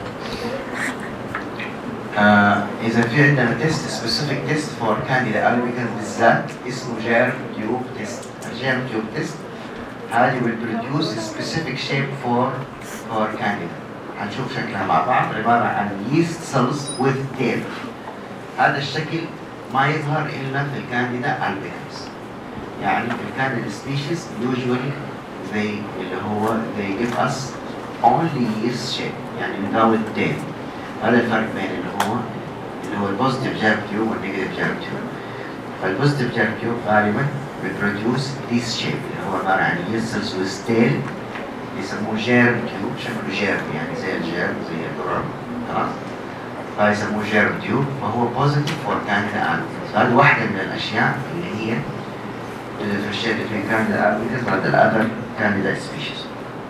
آه إذا في عندنا تيست سبيسيفيك تيست فور كانديدا albicans بالذات اسمه جيرم تيوب تيست. الجيرم تيوب تيست هذه will produce a specific shape for for candida. هنشوف شكلها مع بعض عبارة عن yeast cells with tail. هذا الشكل ما يظهر إلا في الكانديدا albicans. يعني في الكانديدا species usually they اللي هو they give us only yeast shape يعني without tail. هذا الفرق بين اللي هو اللي هو البوزيتيف جيرم تيوب والنيجاتيف جيرم تيوب. فالبوزيتيف جيرم تيوب غالبا بيبروديوس this shape اللي هو عبارة عن yeast cells with tail يسموه جيرم تيوب شكله جيرم يعني زي الجيرم زي الدرام خلاص. فيسموه جيرم تيوب وهو بوزيتيف فور كانديدا albicans. هذه واحدة من الأشياء اللي هي differentiate between candida albicans بعد الأذر candida species.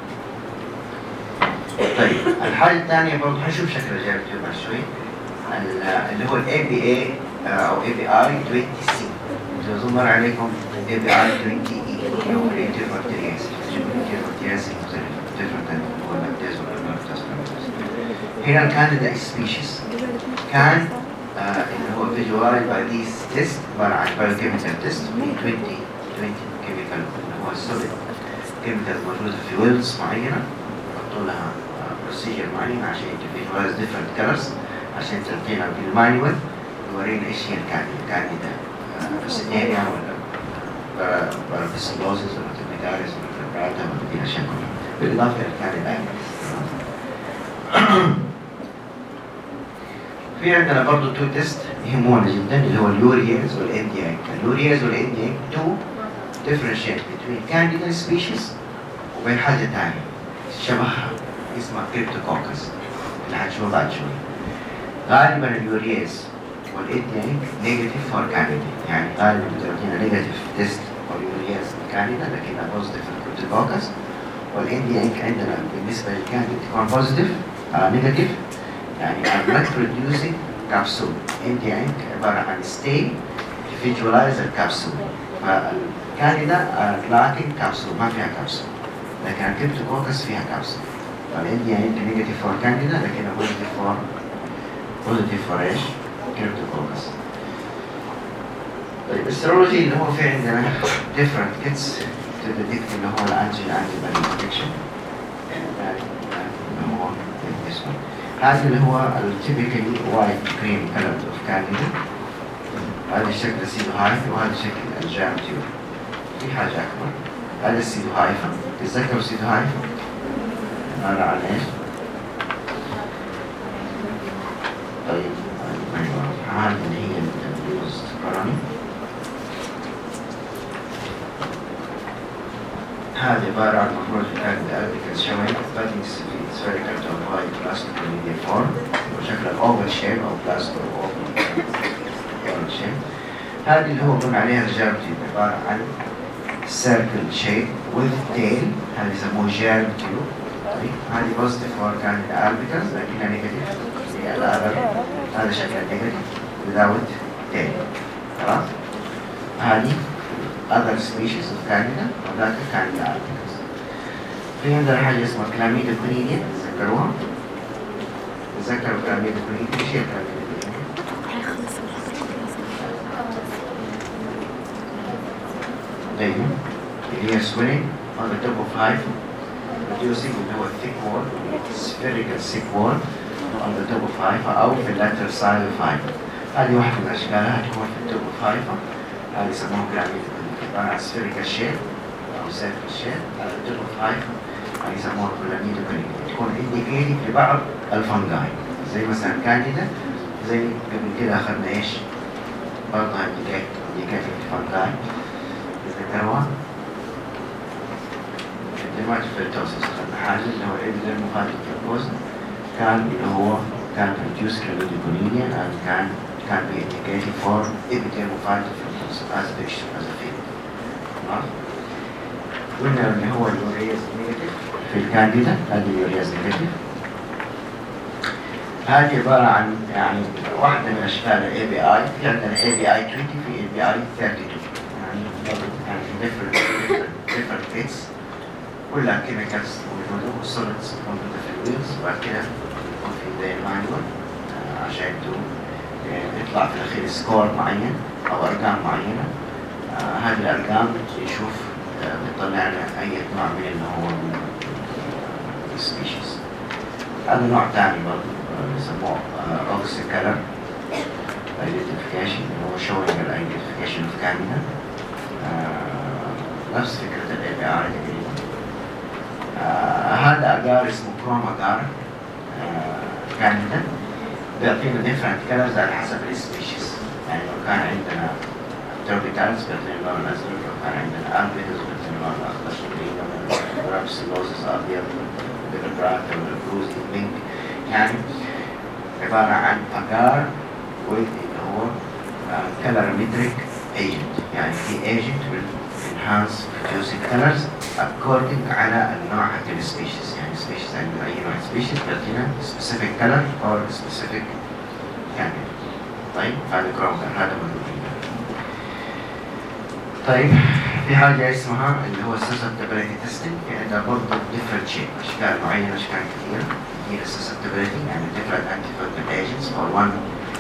طيب الحاجة الثانية برضه هنشوف شكل الجيرم تيوب بعد شوي اللي هو ال إيه بي إيه أو إيه بي آي عشرين سي. إذا مر عليكم إيه بي آي عشرين إي اللي هو الانتربكتيرياس الانتربكتيرياس هنا الكانديدا species كان آه اللي هو visualized by these tests عبارة عن biochemical test ب عشرين عشرين chemical اللي هو solid chemical موجودة في ويلز معينة حطوا لها uh, procedure معينة عشان visualize different colors عشان تعطينا بالمانيوال يورينا ايش هي الكانديدا كانديدا بسينيريا ولا بارابيسيلوزيس ولا تبنيداريس ولا فبراتا ولا دي الأشياء كلها بالإضافة إلى الكانديدا. في عندنا برضه تو تيست يهمونا جدا اللي هو اليورياز والإن دي إيه. اليورياز والإن دي إيه تو differentiate between candida species وبين حاجة ثانية شبهها اسمها كريبتوكوكس اللي هنشوفها بعد شوي. غالبا اليورياز والإن دي إيه نيجاتيف فور كانديدا يعني غالبا بتعطينا نيجاتيف تيست فور اليورياز كانديدا لكنها بوزيتيف في الكريبتوكوكس. والإن دي إيه عندنا بالنسبة للكانديدا تكون بوزيتيف نيجاتيف يعني I'm not producing capsule. إن دي إيه عبارة عن stay to visualize الكبسول. فالكانديدا are lacking capsule ما فيها كبسول لكن الكريبتوكوكس فيها كبسول. فالإن دي إيه نيجاتيف فور كانديدا لكنها بوزيتيف فور بوزيتيف فور إيش؟ كريبتوكوكس. طيب السيرولوجي اللي هو في عندنا different kits to detect اللي هو الأنتي antibody detection اللي هو اسمه هذا اللي هو التيبيكالي وايت كريم كلر اوف كانديدا. هذا الشكل السيدو هايفا وهذا شكل الجيرم تيوب. في حاجة أكبر هذا السيدو هايفا. تتذكروا السيدو هايفا؟ عبارة عن إيش؟ طيب هذه اللي هي البيوز قراني. هذه عبارة عن مخروج الكانديدا albicans شوية budding spherical to white Blastocornelia form وشكل الأوفل شيب أو بلاستو أوفل shape. هذه اللي هو قلنا عليها الجيرم تيوب عبارة عن circle shape with tail، هذه يسموه جيرم تيوب. هذه positive for candida albicans لكنها negative هي الأبر، هذا شكلها negative without tail. خلاص؟ هذه other species of candida وذاك candida albicans. في عندنا حاجة اسمها كلاميديا كونيديا، تذكروها؟ تذكروا كلاميديا كونيديا؟ ايش هي كلاميديا كونيديا؟ دايما اللي هي swelling on the top of hive producing اللي هو thick wall spherical thick wall on the top of hive أو في lateral side of hive. هذه واحدة من أشكالها تكون في التوب of hive، هذه يسموها كلاميديا كونيديا، عبارة عن spherical shape أو circle shape على التوب of hive، هذه يسموها كلاميديا كونيديا. تكون indicated لبعض الفنجاي زي مثلا كانديدا، زي قبل كده أخذنا إيش؟ برضه indicated لفنجاي تذكروها؟ dermatophytosis أخذنا حاجة اللي هو epidermolytic purpose كان اللي هو كان produce chlamydia كونيديا and كان can be indicated for epidermolytic purpose as a picture as a field. تمام؟ قلنا اللي هو اليورياز نيجاتيف في الكانديدا، هذه اليورياز نيجاتيف. هذه عبارة عن يعني واحدة من أشكال ال إيه بي آي، في عندنا إيه بي آي عشرين في إيه بي آي ثلاثة وثلاثين، يعني يعني different different different bits كلها chemicals موجودة والsolids موجودة في الويلز، وبعد كده يكون في زي المانيوال عشان يطلع في الأخير سكور معين أو أرقام معينة. آه هذه الأرقام يشوف آه بيطلع لنا أي نوع من اللي هو species. هذا نوع ثاني برضه يسموه Oxy color identification، هو showing the identification of candida. نفس فكرة ال إيه بي آي تقريبا. هذا أجار اسمه كروم أجار كانديدا، بيعطينا different colors على حسب السبيشيز. يعني لو كان عندنا توربيتالز بيعطينا اللون الأزرق، لو كان عندنا ألبيدوز بيعطينا اللون الأخضر، تقريبا برابسيلوزيس أبيض، بالبراك أو البروزي بينك. يعني عبارة عن أجار اللي هو colorimetric agent، يعني في agent will enhance producing colors according على النوع حق السبيشيز. يعني species عندنا أي نوع species بيعطينا specific color or specific candida. طيب هذا كروم هذا موجود. طيب في حاجة اسمها اللي هو susceptibility testing، في عندنا برضه different shape، أشكال معينة، أشكال كثيرة. هي susceptibility يعني different antifungal agents for one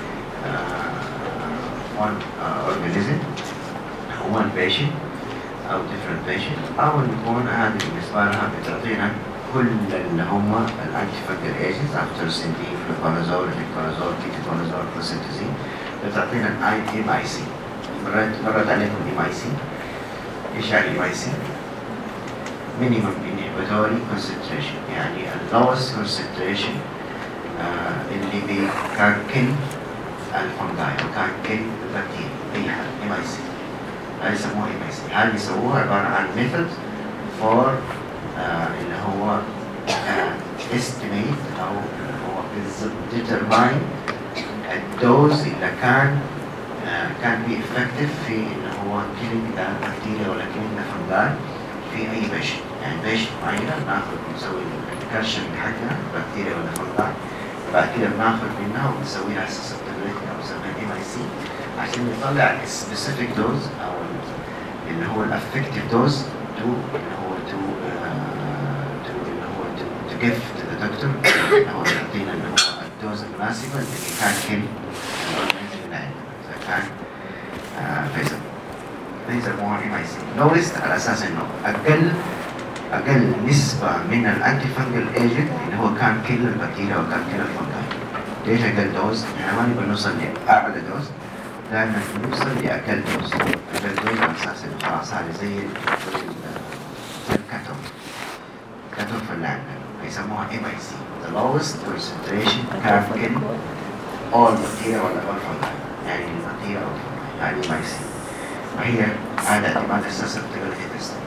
uh, one uh, organism أو one patient أو different patient، أو يكون هذه بالنسبة لها بتعطينا كل اللي هم الانتيفنجل agents after سنتين فلوكونازول، فيكونازول، كيتوكونازول، فلوسنتازين، بتعطينا ال إم آي سي. مرت مرت عليكم إم آي سي. إيش يعني إم آي سي؟ minimum inhibitory concentration، يعني ال lowest concentration آه اللي بي كان kill الفنجاي أو كان kill البكتيريا أي حاجة. إم آي سي هذه يسموها إم آي سي. هذه يسووها عبارة عن method for آه اللي هو آه estimate أو اللي هو determine الدوز اللي كان آه كان be effective في اللي هو killing البكتيريا ولا killing الفنجاي في أي بيشنت. يعني بيشنت معينة بناخذ بنسوي الكالشيوم حقنا بكتيريا ولا فنجاي، بعد كده بناخذ منها وبنسوي لها susceptibility أو نسميها إم آي سي عشان نطلع specific dose أو اللي هو الأفكتيف دوز to اللي هو to to اللي هو to to give to the doctor اللي هو يعطينا اللي هو الدوز المناسبة اللي كان كل الأورجانيزم اللي عندنا إذا كان فيزل. يسموها إم آي سي. lowest على أساس إنه أقل أقل نسبة من الأنتي فانجل ايجنت اللي هو كان كل البكتيريا وكان كل الفنجاي. ليش أقل دوز؟ إحنا ما نبغى نوصل لأعلى دوز، دائما نوصل لأقل دوز. أقل دوز على أساس إنه خلاص هذه زي زي الكاتون كاتون فلان يسموها إم آي سي. the lowest concentration can kill all bacteria ولا all fungi، يعني البكتيريا أو الفنجاي، يعني إم آي سي. وهي هذا اعتماد الsusceptibility testing.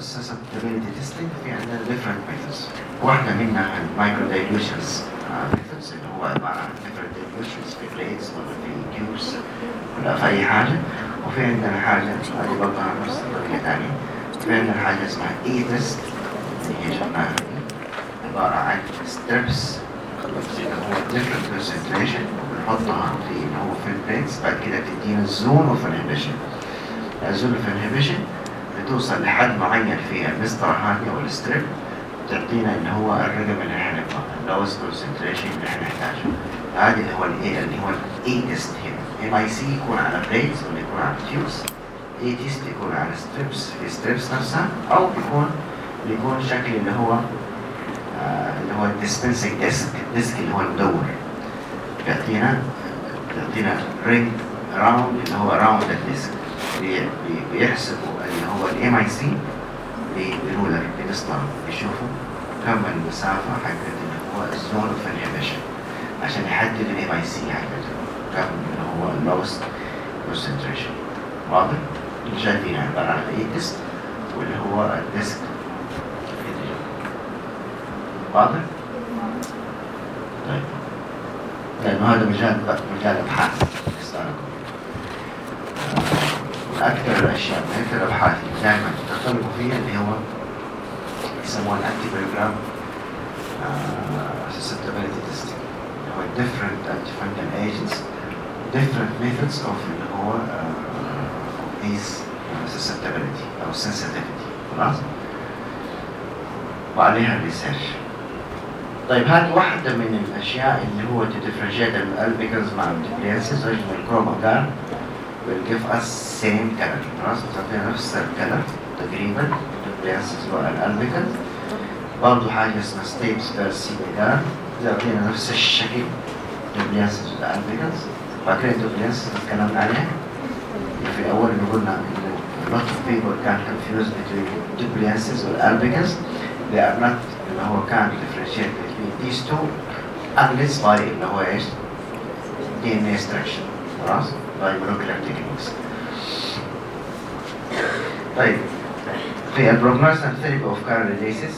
والsusceptibility testing في عندنا different methods. واحدة منها المايكرو dilutions methods اللي هو عبارة عن different dilutions في plates ولا في tubes ولا في أي حاجة. وفي عندنا حاجة هذه برضه نفس الطريقة تانية. في عندنا حاجة اسمها E-test اللي هي شفناها عبارة عن strips اللي هو different concentration وبنحطها في اللي هو في البليتس. بعد كده بتدينا zone of inhibition. zone of inhibition بتوصل لحد معين في المسطرة هذه أو الستريب، تعطينا اللي هو الرقم اللي احنا نبغاه، lowest concentration اللي احنا نحتاجه. هذا اللي هو الاي اللي هو الاي تيست هنا. ام اي سي يكون على بليتس ولا يكون على تيوبس. اي تيست يكون على ستريبس في ستريبس نفسها، او بيكون بيكون شكل اللي هو آه اللي هو الديسبنسنج ديسك، الديسك اللي هو المدور. بيعطينا بيعطينا رينج راوند اللي هو راوند الديسك. بي بيحسبوا اللي هو الام اي سي برولر بمسطرة، بيشوفوا كم المسافة حقت اللي هو الزون اوف انهبيشن عشان يحدد الام اي سي حقته كم اللي هو اللوست كونسنتريشن. واضح؟ اللي شايفينه عبارة عن الاي تيست واللي هو الديسك. واضح؟ طيب لأنه هذا مجال مجال أبحاث أكثر الأشياء من أكثر الأبحاث اللي دائما تطلبوا فيها اللي هو يسموها الأنتي بايوجرام susceptibility testing اللي هو different antifungal agents different methods of اللي هو uh, these susceptibility أو sensitivity. خلاص؟ وعليها الريسيرش. طيب هذه واحدة من الأشياء اللي هو تدفرنشيت الألبيكنز مع الدبليانسز. الكروماتار will give us same color. خلاص بتعطينا نفس الكلر تقريبا الدبليانسز والألبيكنز. برضو حاجة اسمها ستيبس بير سيميلار بتعطينا نفس الشكل الدبليانسز والألبيكنز. فاكرين الدبليانسز اللي تكلمنا عليها؟ في الأول اللي قلنا إنه a lot of people can confuse between dupliances والألبيكنز. They are not اللي هو can differentiate between these two unless by اللي هو إيش؟ دي إن إيه extraction. خلاص؟ by molecular techniques. طيب في البروجنوز and therapy of candidiasis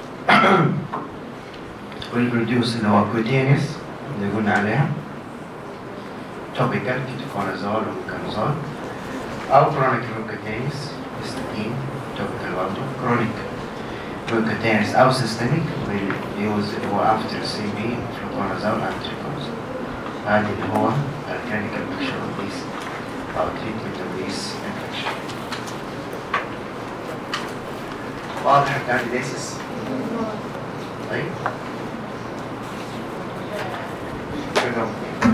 will produce اللي هو cutaneous اللي قلنا عليها topical ketoconazole وميكانازول أو chronic mucocutaneous cysteine topical برضه chronic mucocutaneous أو systemic will use اللي هو after C B fluconazole and triconazole. هذه اللي هو clinical picture of this أو treatment of this infection. واضح الكانديديسيس؟ طيب شكرا.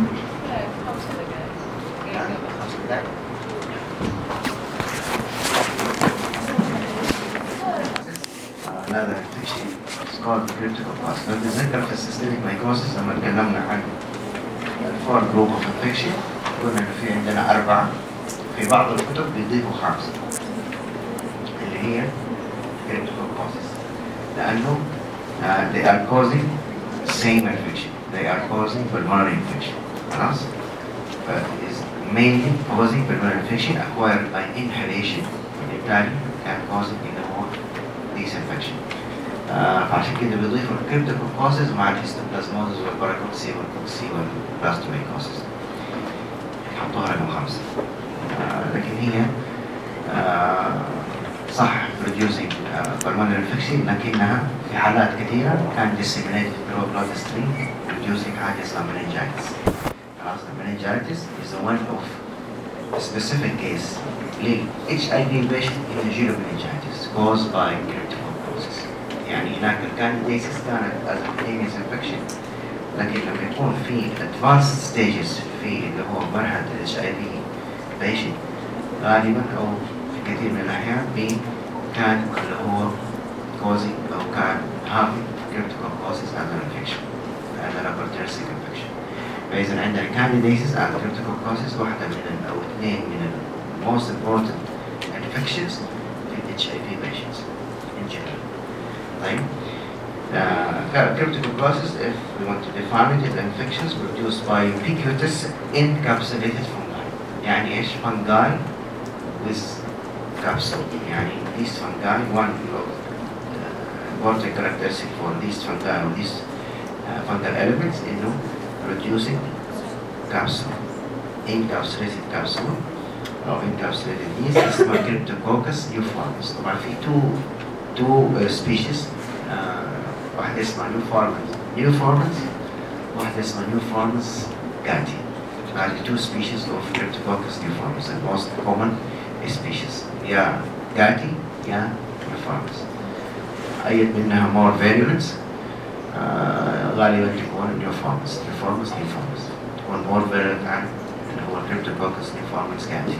another infection is called cryptical pus. لو تتذكر في السيستميك مايكوسيس لما تكلمنا عن الفور جروب اوف انفكشن قلنا انه في عندنا اربعه، في بعض الكتب بيضيفوا خمسه اللي هي cryptical pus لانه uh, they are causing same infection. They are causing pulmonary infection. خلاص؟ But it is mainly causing pulmonary infection acquired by inhalation. وبالتالي can causing اللي هو this infection. آه فعشان كده بيضيفوا الكريبتيكال كوزز مع الهيستوبلازموزز والباراكوكسي والكوكسي والبلاستوميكوزز. يحطوها رقم خمسة. آه لكن هي آه صح producing pulmonary infection لكنها في حالات كثيرة كان disseminated through blood stream producing حاجة اسمها meningitis. خلاص meningitis is one of a specific case لل H I V patient immunomeningitis caused by cryptical causes. يعني هناك الكانديديسيس كانت as a cutaneous infection لكن لما يكون في advanced stages في اللي هو مرحلة ال H I V patient غالبا أو في كثير من الأحيان بي كان اللي هو causing أو كان having cryptical causes as an infection as an opportunistic infection. فإذا عندنا candidiasis and cryptical causes واحدة من أو اثنين من ال most important infections in H I V patients in general. طيب uh, cryptical causes, if we want to define it, is infections produced by ubiquitous encapsulated fungi. يعني إيش fungi with capsule. يعني these fungi, one uh, important characteristic for these fungi or these fungal elements إنه producing capsule encapsulated capsule أو encapsulated yeast اسمها Cryptococcus neoformans. طبعا في two two uh, species uh, واحدة اسمها neoformans neoformans واحدة اسمها neoformans gatti. هذه two species of Cryptococcus neoformans, the most common species يا gatti يا neoformans. أيد منها more virulence uh, غالبا تكون neoformans neoformans neoformans تكون more virulent عن اللي هو Cryptococcus neoformans gatti.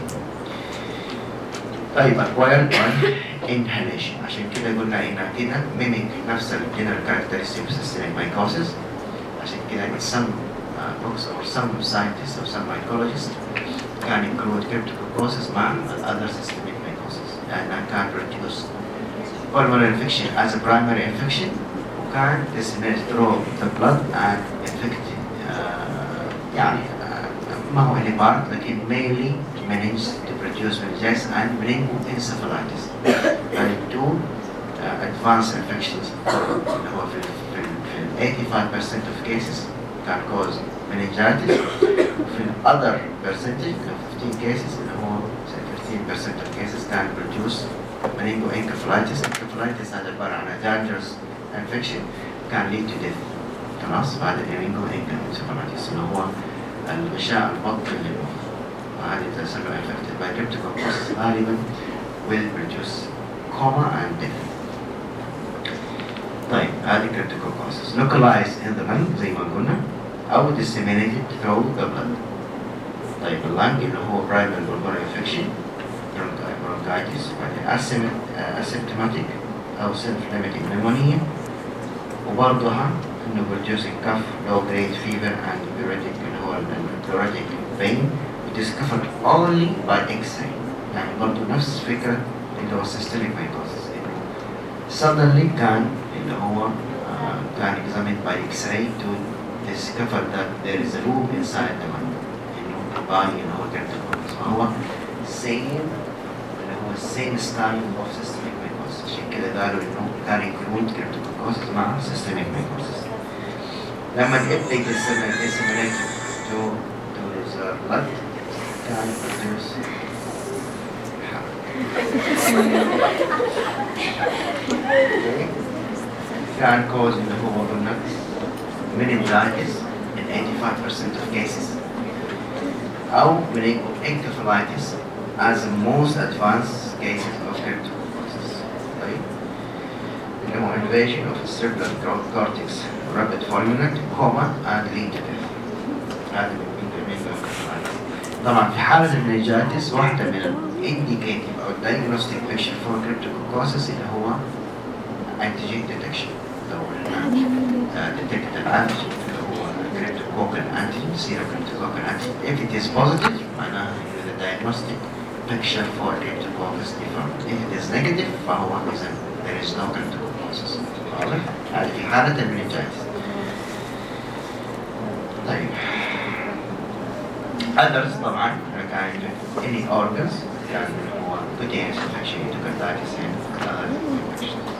طيب acquired by inhalation. عشان كده قلنا إنها كده mimic نفس ال general characteristic of systemic mycosis. عشان كده in some uh, books or some scientists or some mycologists can include cryptococcosis مع other systemic mycosis لأنها can produce pulmonary infection as a primary infection وكان disseminate through the blood and infect uh, يعني uh, ما هو اللي بعد لكن mainly managed to produce meningitis and meningoencephalitis. يعني two uh, advanced infections اللي هو في في في eighty-five percent of cases can cause meningitis. في other percentage of fifteen cases اللي هو fifteen percent of cases can produce meningoencephalitis. Encephalitis هذا عبارة عن dangerous infection can lead to death. خلاص بعد meningoencephalitis اللي هو الغشاء البطني للمخ. وهذه تسمى affected by cryptococcosis غالبا will produce coma and death. طيب هذه cryptococcosis localized in the lung زي ما قلنا أو disseminated through the blood. طيب اللنج اللي هو primary pulmonary infection bronchitis بعدين asymptomatic أو self-limiting pneumonia وبرضها إنه producing cough low grade fever and pruritic اللي هو pruritic pain discovered only by X-ray. يعني برضو نفس فكرة اللي هو systemic mycosis إنه suddenly كان اللي هو uh, كان examined by X-ray to discover that there is a room inside the lung إنه by اللي هو cryptococcosis. فهو same اللي هو same style of systemic mycosis. عشان كده قالوا إنه كان include cryptococcosis مع systemic mycosis. لما الابليك disseminated to to the blood can produce can cause اللي هو قلنا meningitis in eighty-five percent of cases أو meningoencephalitis as the most advanced cases of cryptococcosis. طيب اللي هو invasion of the cerebral cortex, rapid fulminant, coma and lead to death. هذا طبعا في حالة المننجايتس واحدة من الانديكيتيف أو diagnostic picture for cryptococcosis اللي هو antigen detection. لو قلنا detect الانتيجين اللي هو cryptococcal antigen, serocryptococcal antigen. If it is positive معناها the diagnostic picture for cryptococcus different. If it is negative فهو إذا there is no cryptococcosis. واضح؟ هذه في حالة المننجايتس. طيب others طبعا كان any organs كان هو cutaneous infection, endocarditis and other infections.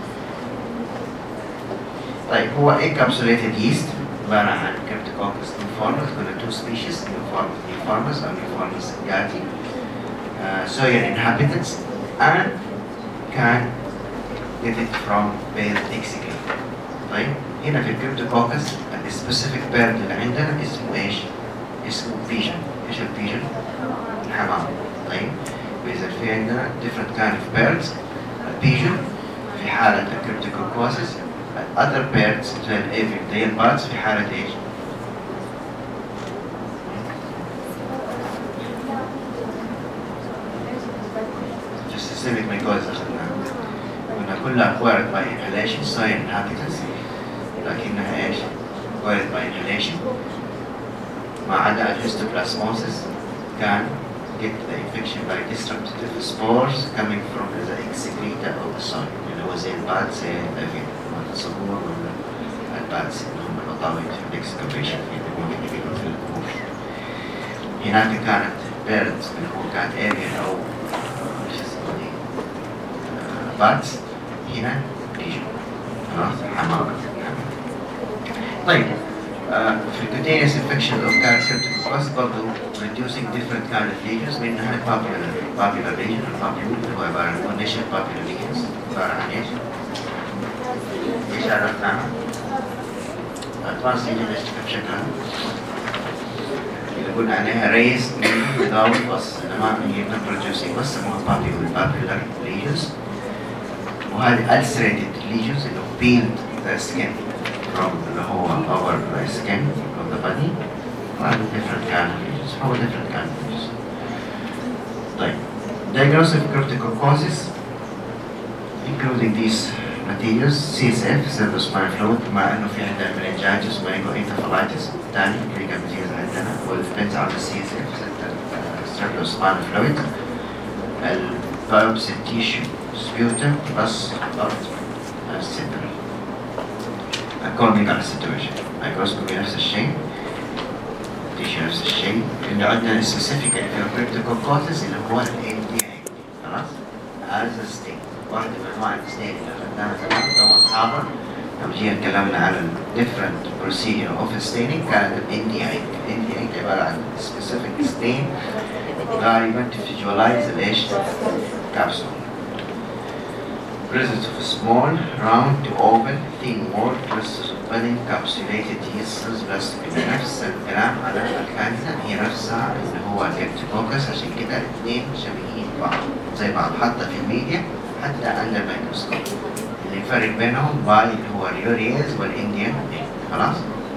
طيب هو encapsulated yeast عبارة عن Cryptococcus neoformans. كنا two species neoformans neoformans أو neoformans gatti uh, soil inhabitants and can get it from pale excreta. طيب هنا في Cryptococcus السبيسيفيك بيرد اللي عندنا اسمه ايش؟ اسمه pigeon. ايش البيجن؟ الحمام. طيب وإذا في عندنا different kind of birds البيجن في حالة الكريبتوكوكوسس other birds زي الافيل زي البارتس في حالة ايش؟ systemic mycosis قلنا كلها acquired by inhalation soil inhabitants لكنها ايش؟ acquired by inhalation ما عدا الهيستوبلازموسيس can get the infection by disruptive spores coming from the excreta of the soil اللي هو زي البات زي الافيل الصبور ولا الباتس اللي هم الأطاوي في الاكسكافيشن اللي ممكن يجيبوا في الكهوف. هناك كانت بيردز اللي هو كانت اريا أو شو اسمه باتس هنا بيجوا خلاص حمامة. طيب في cutaneous infection of cryptococcosis برضه reducing different kind of lesions منها popular popular lesion popular اللي هو عبارة عن condition popular lesions عبارة عن ايش؟ ايش عرفنا عنها؟ advanced lesion بشكل عام اللي قلنا عليها raised without pus انما هي not producing pus سموها popular popular lesions وهذه ulcerated lesions اللي هو peeled the skin from the whole our skin of the body and different kind of lesions. How different kind of lesions. طيب diagnosis of cryptococcosis including these materials C S F cerebrospinal fluid مع انه في عندنا meningitis meningoencephalitis ثاني clinical materials عندنا well depends on the C S F cerebrospinal fluid biopsy tissue sputum plus blood et cetera. according to the situation. microscopy نفس الشيء tissue نفس الشيء اللي عندنا specific في cryptococcosis اللي هو ال إن دي إيه خلاص as a stain واحدة من أنواع الستين اللي أخذناها زمان طبعا محاضرة لما جينا تكلمنا عن ال different procedure of staining كانت ال إن دي إيه ال إن دي إيه عبارة عن specific stain غالبا تفيجواليز ايش؟ capsule presence of a small, round to oval, thin wall, clusters of budding, capsulated yeast cells, plastic. نفس الكلام على الكانديدا هي نفسها اللي هو الكريبتوكوكس عشان كده الاثنين شبيهين بعض زي بعض حتى في الميديا حتى عند الميكروسكوب اللي يفرق بينهم باي اللي هو اليورياز والانديان خلاص؟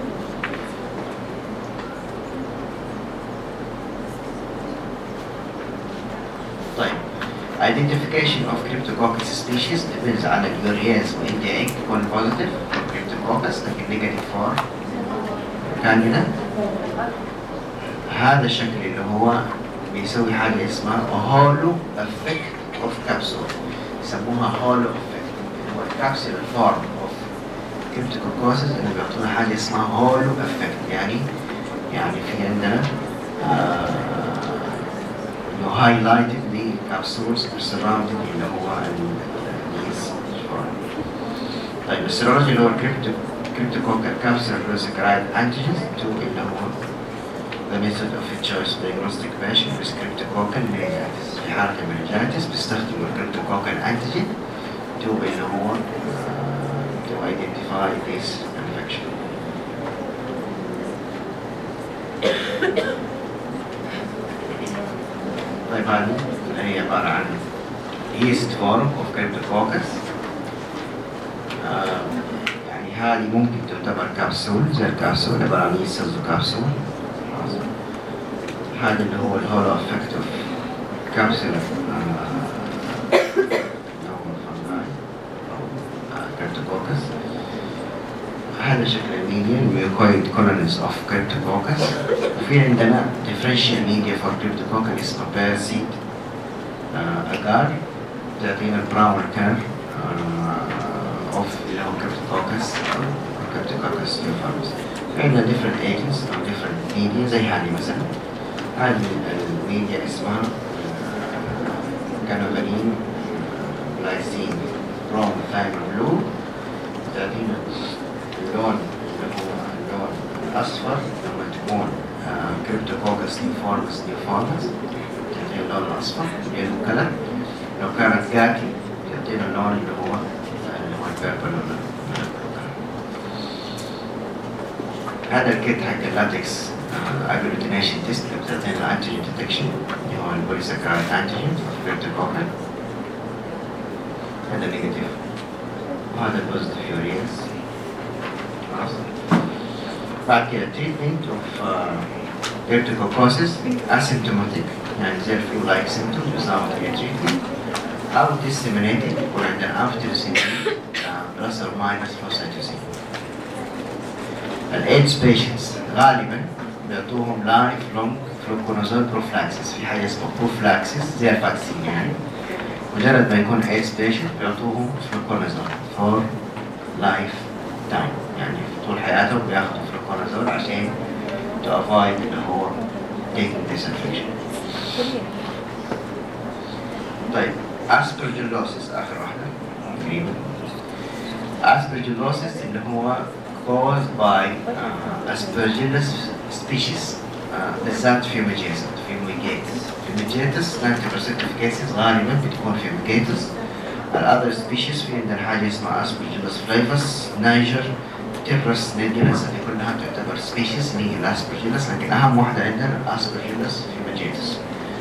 طيب identification of cryptococcus species depends على اليورياز والإنديا إنك يكون positive for cryptococcus لكن negative for candida. هذا الشكل اللي هو بيسوي حاجة اسمها هولو effect of capsule يسموها هولو effect اللي هو الكابسول form of cryptococcus اللي بيعطونا حاجة اسمها هولو effect يعني يعني في عندنا you highlighted the capsules surrounding اللي هو اليس. طيب السيرولوجي اللي هو cryptococcal capsule polysaccharide antigens to اللي هو the method of a choice diagnostic patient with cryptococcal meningitis. في حالة المننجايتس بيستخدموا cryptococcal antigen to اللي هو uh, to identify this infection. طيب هذه هي عبارة عن yeast form of cryptococcus. آه يعني هذه ممكن تعتبر كبسول زي الكبسول عبارة عن yeast cells وكبسول. هذا اللي هو الهولو effect of capsule cryptococcus. هذا شكل الميديا mucoid colonies of cryptococcus. وفي عندنا differential media for cryptococcus اسمه بيرسيد agar تعطينا البراون كلر of اللي هو cryptococcus أو cryptococcus uniformis. في عندنا different agents أو different media زي هذه مثلا. هذه الميديا اسمها كانوفالين glycine bromethymol blue تعطينا اللون اللي هو اللون الأصفر لما تكون cryptococcus uniformis uniformis تعطينا اللون الأصفر yellow color. لو كانت كاكي تعطينا اللون اللي هو اللي هو البيربل هذا الكيت حق اللاتكس agglutination test اللي بتعطينا antigen detection اللي هو البوليساكرايد antigen of cryptococcal. هذا نيجاتيف وهذا البوزيتيف يورياز. بعد كده treatment of uh, cryptococcosis asymptomatic يعني زي flu like symptoms without any treatment أو disseminated يكون عندنا amphotericin plus or minus flocytosine. الإيدز patients غالبا بيعطوهم life long fluconazole prophylaxis في حاجة اسمها prophylaxis زي الفاكسين يعني مجرد ما يكون إيدز patient بيعطوهم fluconazole for life time يعني طول حياتهم بياخدوا fluconazole عشان to avoid اللي هو taking this infection. طيب aspergillosis آخر واحدة تقريبا. aspergillosis اللي هو caused by uh, Aspergillus species بالذات fumigatus fumigatus fumigatus ninety percent of cases غالبا بتكون fumigatus. الأذر species في عندنا حاجة اسمها Aspergillus flavus نيجر تيبرس نيجرس اللي كلها تعتبر species اللي هي الأسبرجيلس، لكن أهم واحدة عندنا Aspergillus fumigatus.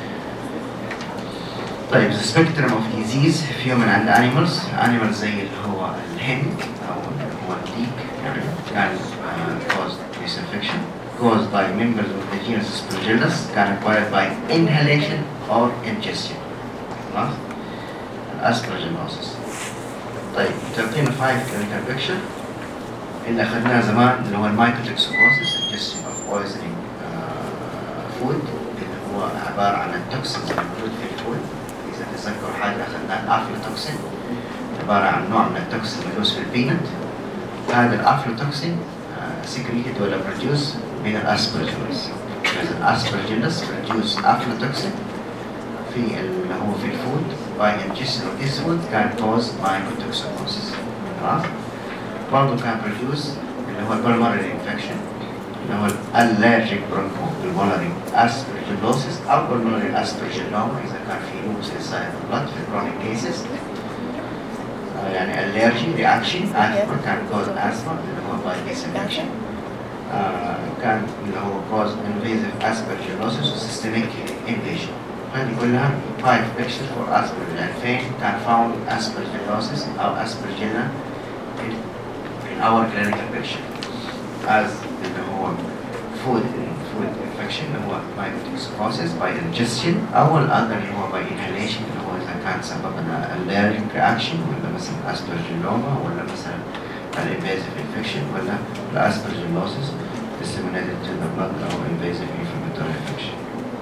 طيب the spectrum of disease في من عند animals animals زي اللي هو الهن أو اللي هو الديك يعني كان uh, caused this infection caused by members of the genus Aspergillus can acquired by inhalation or ingestion. خلاص؟ Aspergillosis. طيب تعطينا five clinical picture اللي أخذناه زمان اللي هو المايكوتوكسيكوزيس ingestion of poisoning uh, food اللي هو عبارة عن التوكسينز الموجود في الفود. إذا تتذكروا حاجة أخذناه الأفلوتوكسين عبارة عن نوع من التوكسين الموجود في البينت. هذا الأفلوتوكسين secreted ولا produced من الأسبرجيلس. الأسبرجيلس produce aflatoxin في اللي هو في الفود by ingestion of this food can cause mycotoxicrosis. خلاص؟ برضه كان produce اللي هو pulmonary infection اللي هو allergic bronchopulmonary aspergillosis أو pulmonary aspergilloma إذا كان في lupus inside the blood في chronic cases. يعني allergy reaction asthma can cause asthma اللي هو by this infection. Uh, كان اللي هو cause invasive aspergillosis و systemic invasion. هذه كلها five pictures for aspergillus. فين كان found aspergillosis أو aspergilla in, in our clinical picture as اللي هو food food infection اللي هو mycotoxicrosis by ingestion أو الأذر اللي هو by inhalation اللي هو إذا كان سببنا allergic reaction ولا مثلا aspergilloma ولا مثلا invasive infection ولا aspergillosis disseminated to the blood أو invasive inflammatory infection.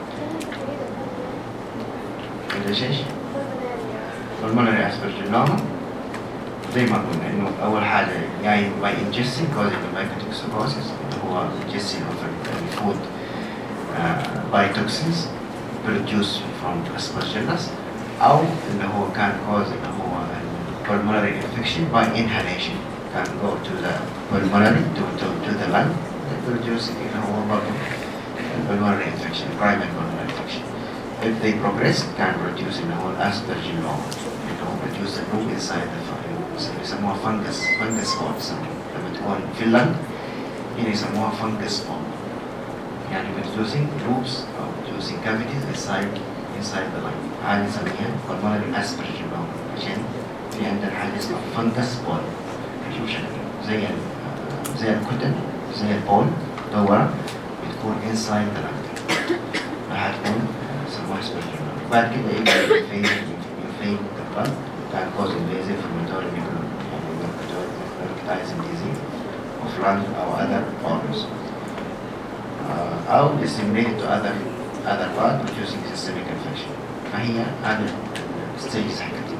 كده شيء pulmonary aspergilloma زي ما قلنا إنه أول حاجة يعني by ingesting causing the mycotoxicrosis اللي هو ingestion of the food uh, by toxins produced from aspergillus أو اللي هو كان cause اللي هو pulmonary infection by inhalation can go to the pulmonary to, to, to the lung and produce اللي هو برضه pulmonary infection primary pulmonary infection. If they progress can produce اللي هو aspergilloma اللي هو produce the group inside the fire يسموها fungus fungus spots لما تكون في اللنج يعني يسموها fungus spot يعني producing groups أو producing cavities inside inside the lung. هذه نسميها pulmonary aspergilloma عشان في عندنا حاجة اسمها fungus spot شوف شكل زي زي الكتل زي البول دورة بتكون inside the lung راح تكون يسموها aspergilloma. بعد كده يبقى يفين يفين البلد can cause invasive inflammatory necrotizing disease of lung or other organs uh, أو disseminated to other other part producing systemic infection. فهي هذا الستيجز حقتي.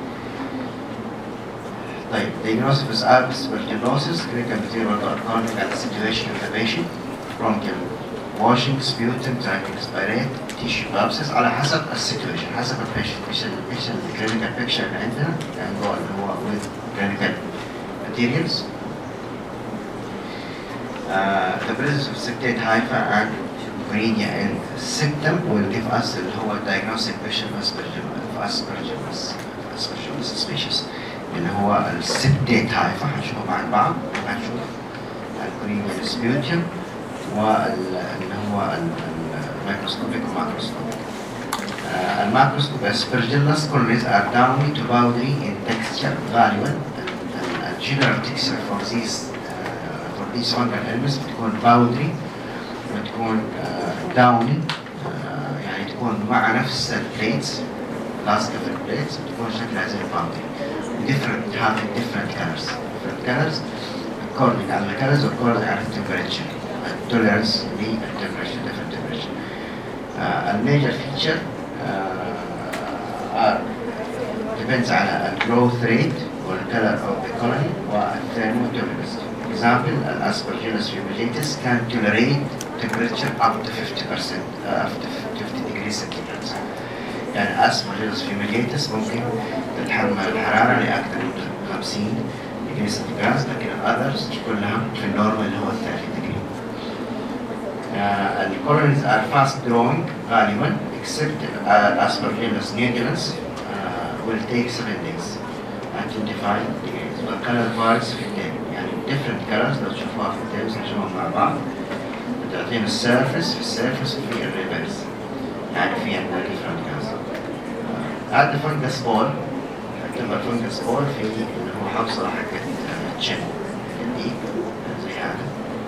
طيب diagnosis of aspergillosis clinical material according to the situation of the patient bronchial washing sputum tracking expirate tissue biopsies على حسب السيتويشن حسب البيشنت ايش ايش الكلينيكال بيكتشر اللي عندنا يعني هو اللي هو with clinical materials. Uh, the presence of septate hypha and uremia and symptom will give us اللي هو diagnostic picture of aspergillus aspergillus species اللي هو السبتيت hypha هنشوفه مع بعض هنشوف الuremia sputum واللي هو الميكروسكوبيك والماكروسكوبيك. الماكروسكوب aspergillus colonies are downy to powdery in texture غالبا ال general texture for these uh, for these fungal illness بتكون powdery بتكون uh, downy uh, يعني تكون مع نفس البليتس plastic plates بتكون شكلها زي powdery different having different colors different colors according على colors according على temperature tolerance للtemperature different temperature. Uh, a major feature uh, are depends على growth rate or color of the colony والthermotolerance. Example, Aspergillus fumigatus can tolerate temperature up to fifty percent uh, up to fifty degrees centigrade. يعني Aspergillus fumigatus ممكن تتحمل الحرارة لأكثر من خمسين against the gas، لكن الأذرز كلها في النورمال اللي هو thirty degree. Uh, the colonies are fast growing غالبا except uh, Aspergillus nugulans uh, will take seven days at twenty-five degrees. والcolor varies في التيل، يعني different colors لو تشوفوها في التيل نشوفهم مع بعض بتعطينا السيرفس في السيرفس وفي الريفرس، يعني في عندنا different colors. هذا uh, fungus ball، لما الفنجس بول في اللي هو حوصلة حقت التشن دي زي هذا.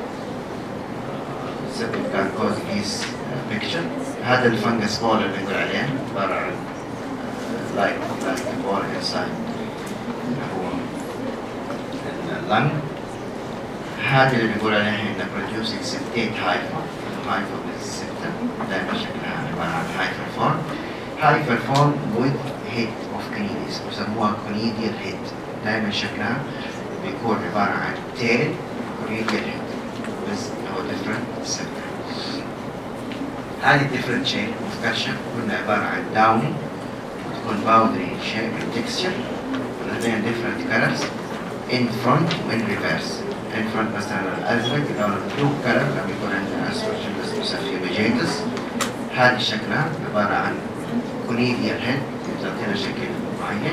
سبب كان كوز بيس بيكتشر. هذا الفنجس بول اللي بنقول عليه عبارة عن لايك لايك بول انسايد اللي هو اللنج. هذا اللي بنقول عليه انه producing septate hypha. hypha بالسبتة دائما شكلها عبارة عن hypha form. hypha form with head of conidius يسموها conidial head. دائما شكلها بيكون عبارة عن tail conidial head بس هو different septum. هذه different shape of culture كلها عبارة عن downy وتكون powdery shape and texture ولدينا different colors in front وin reverse. in front مثلا الأزرق لون البلو color لما يكون عندنا Aspergillus nugulans. هذه شكلها عبارة عن conidial head تعطينا شكل معين.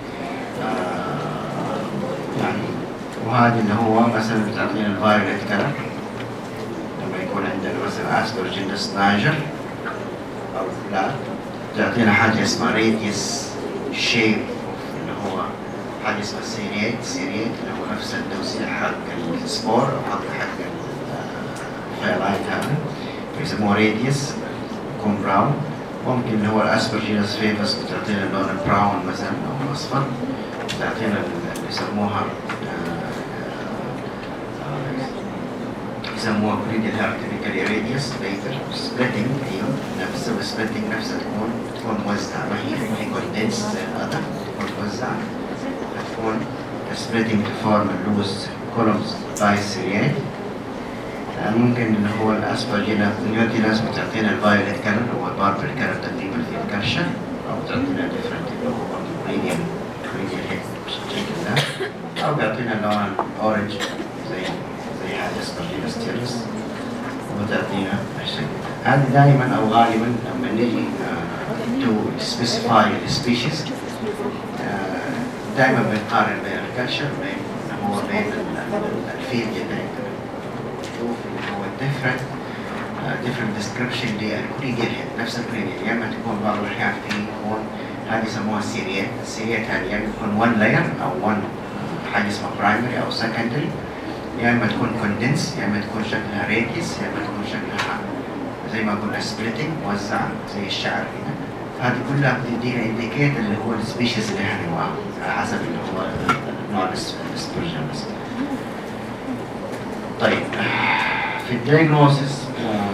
آه يعني وهذا اللي هو مثلا بتعطينا الفايوليت كلر لما يكون عندنا مثلا Aspergillus niger أو لا تعطينا حاجة اسمها radius shape اللي هو حاجة اسمها سيريت. سيريت اللي هو نفس التوزيع حق السبور أو حق حق الفيلايت هذا يسموه radius يكون براون. ممكن اللي هو الأسبرجيلس فيفس بتعطينا اللون البراون مثلا أو الأصفر، بتعطينا اللي يسموها يسموها كريديال هيرتيكالي راديوس ليتر سبليتنج. أيوه نفس السبليتنج نفسها تكون تكون موزعة، ما هي ما هي كوندنس زي الأذر، تكون موزعة تكون سبليتنج تفورم اللوز كولومز باي سيريال. ممكن اللي هو الأسبرجيلس نيوتيلاس بتعطينا الفايوليت كلر هو الباربل كلر تقريبا في الكرشة، أو بتعطينا ديفرنت اللي هو برضه ميديم ميديم هيك بالشكل ده، أو بيعطينا اللون أورنج زي زي هذا أسبرجيلس تيرس وبتعطينا الشكل ده. هذا دائما أو غالبا لما نيجي تو سبيسيفاي السبيشيز دائما بنقارن بين الكرشة وبين هو بين الفيلد اللي هو different uh, different description للكريديال هيد. نفس الكريديال يا اما تكون بعض الاحيان في يكون هذه يسموها السيريات. السيريات هذه يا اما تكون one layer او one حاجه اسمها primary او secondary، يا اما تكون condensed، يا اما تكون شكلها radius، يا اما تكون شكلها زي ما قلنا splitting موزعه زي الشعر هنا. هذه كلها بتدينا indicate اللي هو السبيشيز اللي هنوعها على حسب اللي هو نوع الاسبرجيلس. طيب في الدياجنوسيس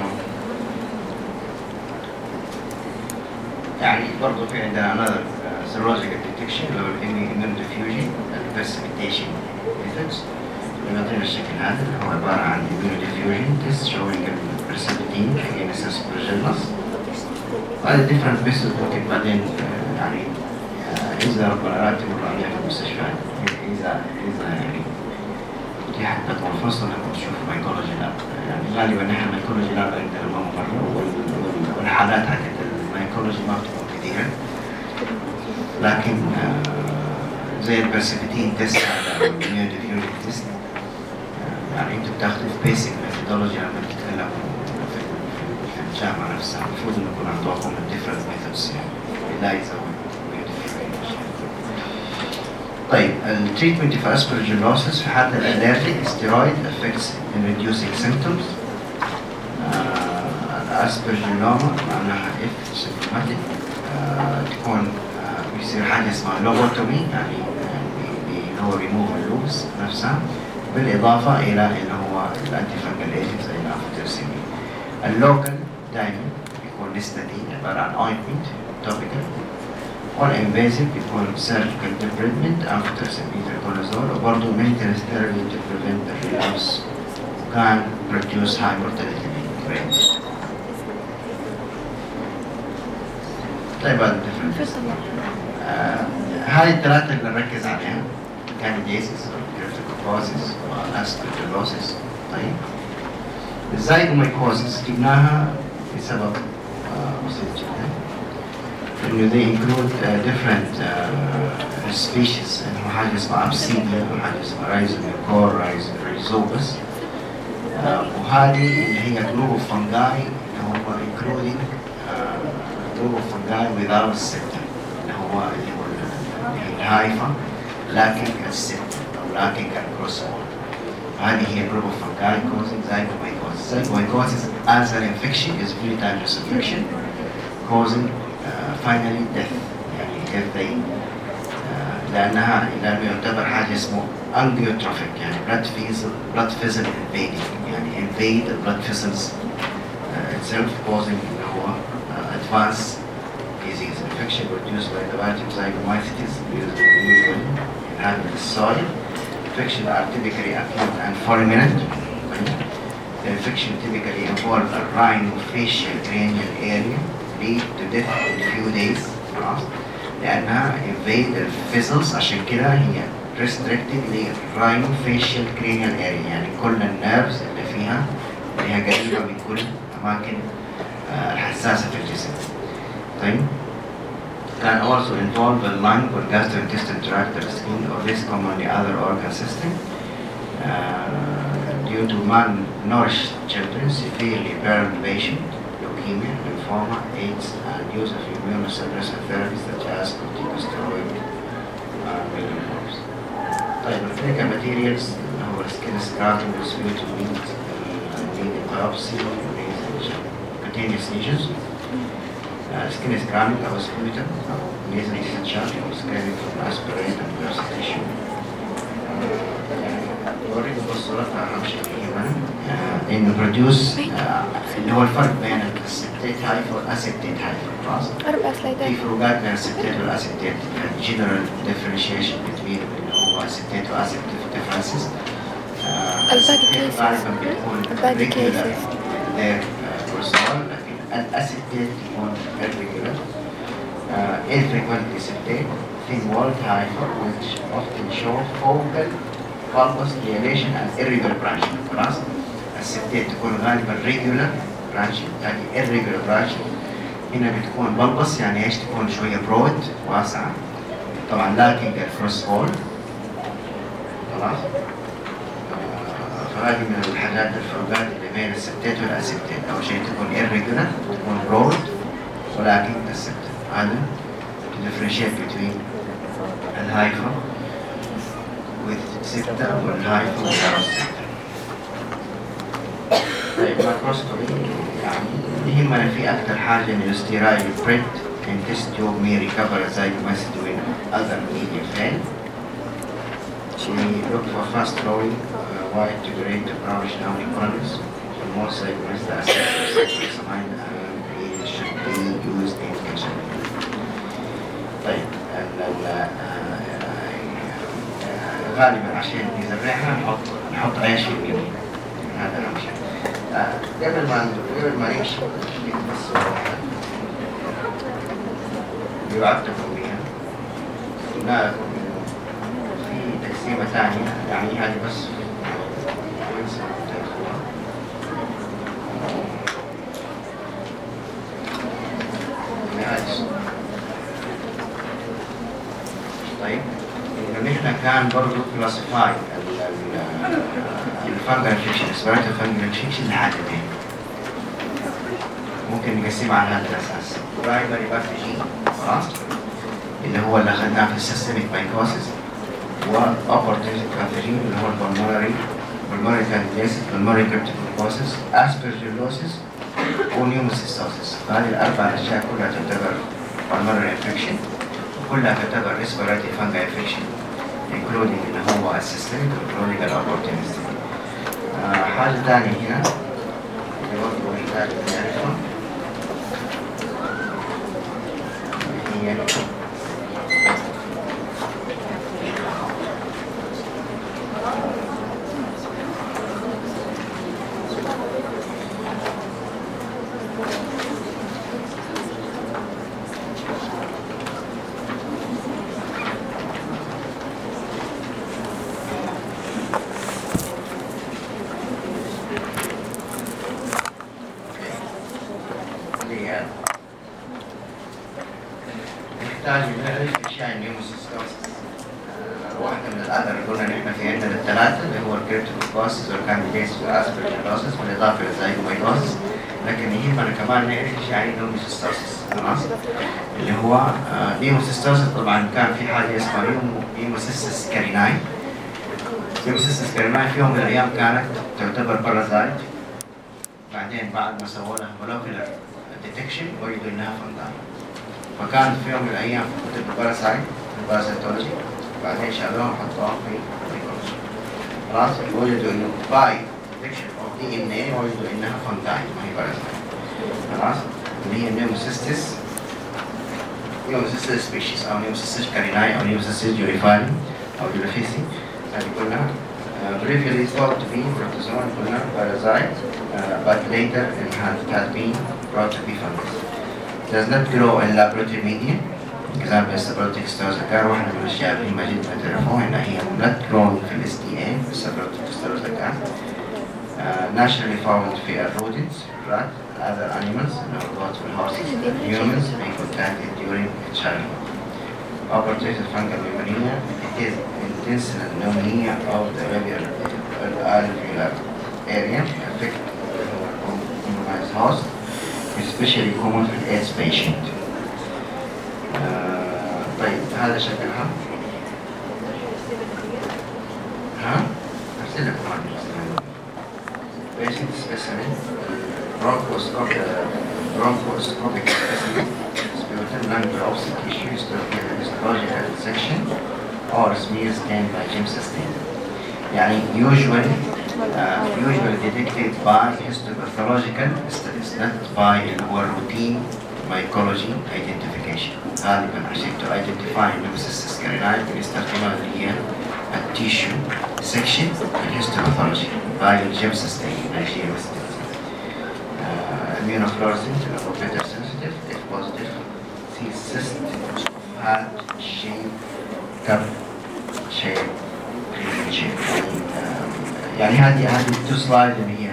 يعني برضه في عندنا another serological detection اللي هو immune diffusion and precipitation methods اللي بيعطينا الشكل هذا اللي هو عبارة عن immune diffusion test showing precipitating against Aspergillus. هذا different methods ممكن بعدين يعني إذا ربنا راتب تمر عليها في المستشفى إذا إذا يعني دي حتى تنفصل لما تشوف مايكولوجي لاب. يعني غالبا نحن مايكولوجي لاب عندنا ما مرة والحالات حقت المايكولوجي ما بتكون كثيرة، لكن آه زي البرسبتين تيست هذا والميون ديفيوجن تيست يعني انتوا بتاخذوا في بيسك ميثودولوجي لما تتكلموا في الجامعة نفسها. المفروض انه يكون عندكم الديفرنت ميثودز يعني إلايزا والميون ديفيوجن. طيب التريتمنت في Aspergillosis في حالة الالرجيك steroid affects in reducing symptoms. الاسبرجيلوما معناها if symptomatic تكون آه بيصير حاجة اسمها لوبوتومي يعني اللي هو ريموف اللوز نفسها، بالإضافة إلى اللي هو الأنتي فانجل ايجنت زي الأنفوتيرسيمين. اللوكال دائما يكون نستدي عبارة عن ointment topical، والانفيزيف بيكون سيرجيكال ديبريدمنت أنفوتيرسيمين ميتريكونازول، وبرضه maintenance therapy to prevent the relapse can produce high mortality rate. طيب هذا آه هذه الثلاثة اللي نركز عليها كانديديسيس causes aspergillosis. طيب الزايجومايكوزيس جبناها بسبب بسيط جدا إنه they include uh, different uh, species إنه حاجة اسمها أبسيديا وحاجة اسمها رايزوميكور رايزوبس وهذه اللي هي جروب اوف فنجاي اللي هو including جروب اوف فنجاي without septum اللي هو اللي هو الهايفا لكن السبتم أو لكن الكروسوم. هذه هي جروب اوف فنجاي causing zygomacosis. Zygomacosis as an infection is very dangerous infection causing uh, finally death. يعني if they uh, لأنها لأنه يعتبر حاجة اسمه angiotropic يعني blood vessel blood vessel invading يعني invade the blood vessels uh, itself causing اللي هو uh, advanced disease infection produced by the bacterium Zygomycetes usually inhabit the soil. Infection are typically acute and fulminant. The infection typically involve a rhinofacial cranial area lead to death in few days. لأنها invade the vessels عشان كده هي restricted للrhinofacial cranial area يعني كل النيرفز اللي فيها اللي هي قريبة من كل أماكن الحساسة في الجسم. طيب can also involve the lung or gastrointestinal tract or skin or less commonly other organ system. Uh, due to malnourished children, severely burned patient, leukemia, lymphoma, AIDS, and use of immunosuppressive therapies such as corticosteroid uh, megaforms. طيب الكلينيكال ماتيريالز هو السكين سكراتنج والسبيوتو ميت الميديا بايوبسي cutaneous lesions. Skin scraping أو sputum أو nasal discharge أو scraping from aspirate and burst tissue. أوريك بالصورة أهم شيء هنا إنه produce اللي هو الفرق بين السبتيت هايفر والأسبتيت هايفر خلاص. أربع سلايدات. في فروقات بين السبتيت والأسبتيت general differentiation between اللي هو السبتيت والأسبتيت differences. البادي كيسز. البادي كيسز. their cortisol الأسبتيت يكون irregular, uh, infrequent precipitate, thin-walled hypha which often show focal bulbous dilation and irregular branching. خلاص؟ السبتيت تكون غالبا regular branching يعني irregular branching. هنا بتكون bulbous يعني ايش تكون شوية broad واسعة. طبعا لكن الكروس وول. خلاص؟ فهذه من الحاجات الفروقات اللي بين السبتيت والاسبتيت. أول شيء تكون irregular تكون broad ولكن السبتيت. هذا to differentiate between الهايفا with septum والهايفا without septum. طيب ماكروسكوبي يعني يهمنا في أكثر حاجة إنه sterile print and test tube may recover a zygomycete when other media fail. We look for fast growing uh, white to grey to brownish downy colors. For most zygomycetes, the acid and should be used in kitchen. طيب غالبا عشان نزرعها نحط نحط عيش في اليمين. هذا أهم شيء. قبل ما قبل ما نمشي بس يعتقوا بها. قلنا لكم إنه في تقسيمة ثانية يعني هذه بس طيب إنه نحن كان برضو كلاسيفاي الفانجل انفكشن اسبريتو فانجل انفكشن لحاجتين ممكن نقسمها على هذا الأساس. برايمري باثوجين خلاص اللي هو اللي أخذناه في السيستميك مايكوسيس وأوبورتونيتي باثوجين اللي هو البلمونري بالمونري كانديديسيس بالمونري كريبتوكوكوسيس أسبرجيلوسيس ونيوموسيستوسيس. هذه الأربع أشياء كلها تعتبر بالمونري انفكشن وكلها تعتبر respiratory fungal infection including اللي هو السيستميك including الأوبورتونيتي. آه حاجة ثانية هنا اللي برضه نحتاج نعرفها هي نحتاج نعرف اشياء النيوموسيستوسيس. واحدة من الأذر قلنا إن إحنا في عندنا الثلاثة اللي هو الكريبتوكوكوسيس والكانديديز والأسبرجيلوسيس بالإضافة للزايجوميتوسيس، لكن يهمنا كمان نعرف إيش يعني نيوموسيستوسيس. خلاص؟ اللي هو نيوموسيستوسيس طبعا كان في حاجة اسمها نيوموسيستس كاريناي. نيوموسيستس كاريناي في يوم من الأيام كانت تعتبر بارازايت، بعدين بعد ما سووا لها مولكيولر ديتكشن وجدوا إنها فنجاي. فكانت في يوم من الأيام في كتب البارازايت البارازيتولوجي، بعدين شالوها وحطوها في ميكروسكوب. خلاص؟ وجدوا إنه باي ديتكشن أوف دي إن إيه وجدوا إنها فنجاي ما هي بارازايت. خلاص؟ اللي هي نيوموسيستس نيوموسيستس سبيشيز أو نيوموسيستس كاريناي أو نيوموسيستس جوريفاي أو جوريفيسي. هذه كلها briefly thought to be protozoan كلها parasite, uh, but later it has, has been brought to be fungus. Does not grow in laboratory medium. Example is Sabrotic Staurozacar. واحدة من الأشياء المهمة جدا تعرفوها إن هي not grown في ال إس دي إيه في Sabrotic Staurozacar. Naturally found في rodents, rat, other animals, goats, horses, humans may contact it during childhood. Opportunity fungal pneumonia. It is intensive pneumonia of the alveolar area affect compromised host, especially common في AIDS patient. آه طيب هذا شكلها. ها؟ أرسل لك patient specimen bronchoscopic bronchoscopic specimen sputum lung biopsy tissue histological section or smear scan by G I M stain. يعني usually uh, usually detected by histopathological studies, not by our routine mycology identification. غالبا عشان to identify Pneumocystis carinii بنستخدمها اللي هي التيشو section الهيستوباثولوجي by G I M stain actually uh, immunofluorescence اللي هو better sensitive if positive see cyst heart shape cup shape clean shape. يعني هذه هذه التو سلايد اللي هي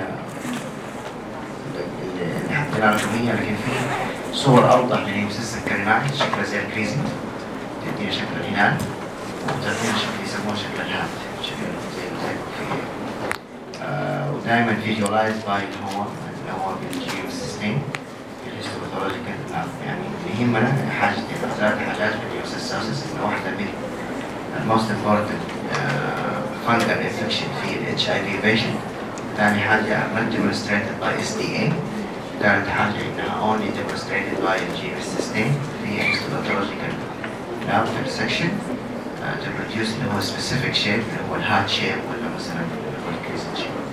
اللي حطيناها رقمية، لكن في صور أوضح للنيوموسيستس كاريناي شكلها زي الكريزنت، تدينا شكل الهلال وتعطينا شكل يسموه شكل الهات، شكل زي زي الكوفية. آه ودائما فيجوالايز باي اللي هو اللي هو بالجيوسيستين الهيستوباثولوجيكال. يعني اللي يهمنا حاجتين ثلاث حاجات بالنيوموسيستوسيس، إنه واحدة من الموست امبورتنت fungal infection في ال إتش آي في patient. ثاني حاجة not demonstrated by إس دي إيه. ثالث حاجة إنها only demonstrated by G I M stain في histopathological lab section uh, to produce اللي هو specific shape اللي هو الهات shape ولا مثلا اللي هو الكريزنت shape.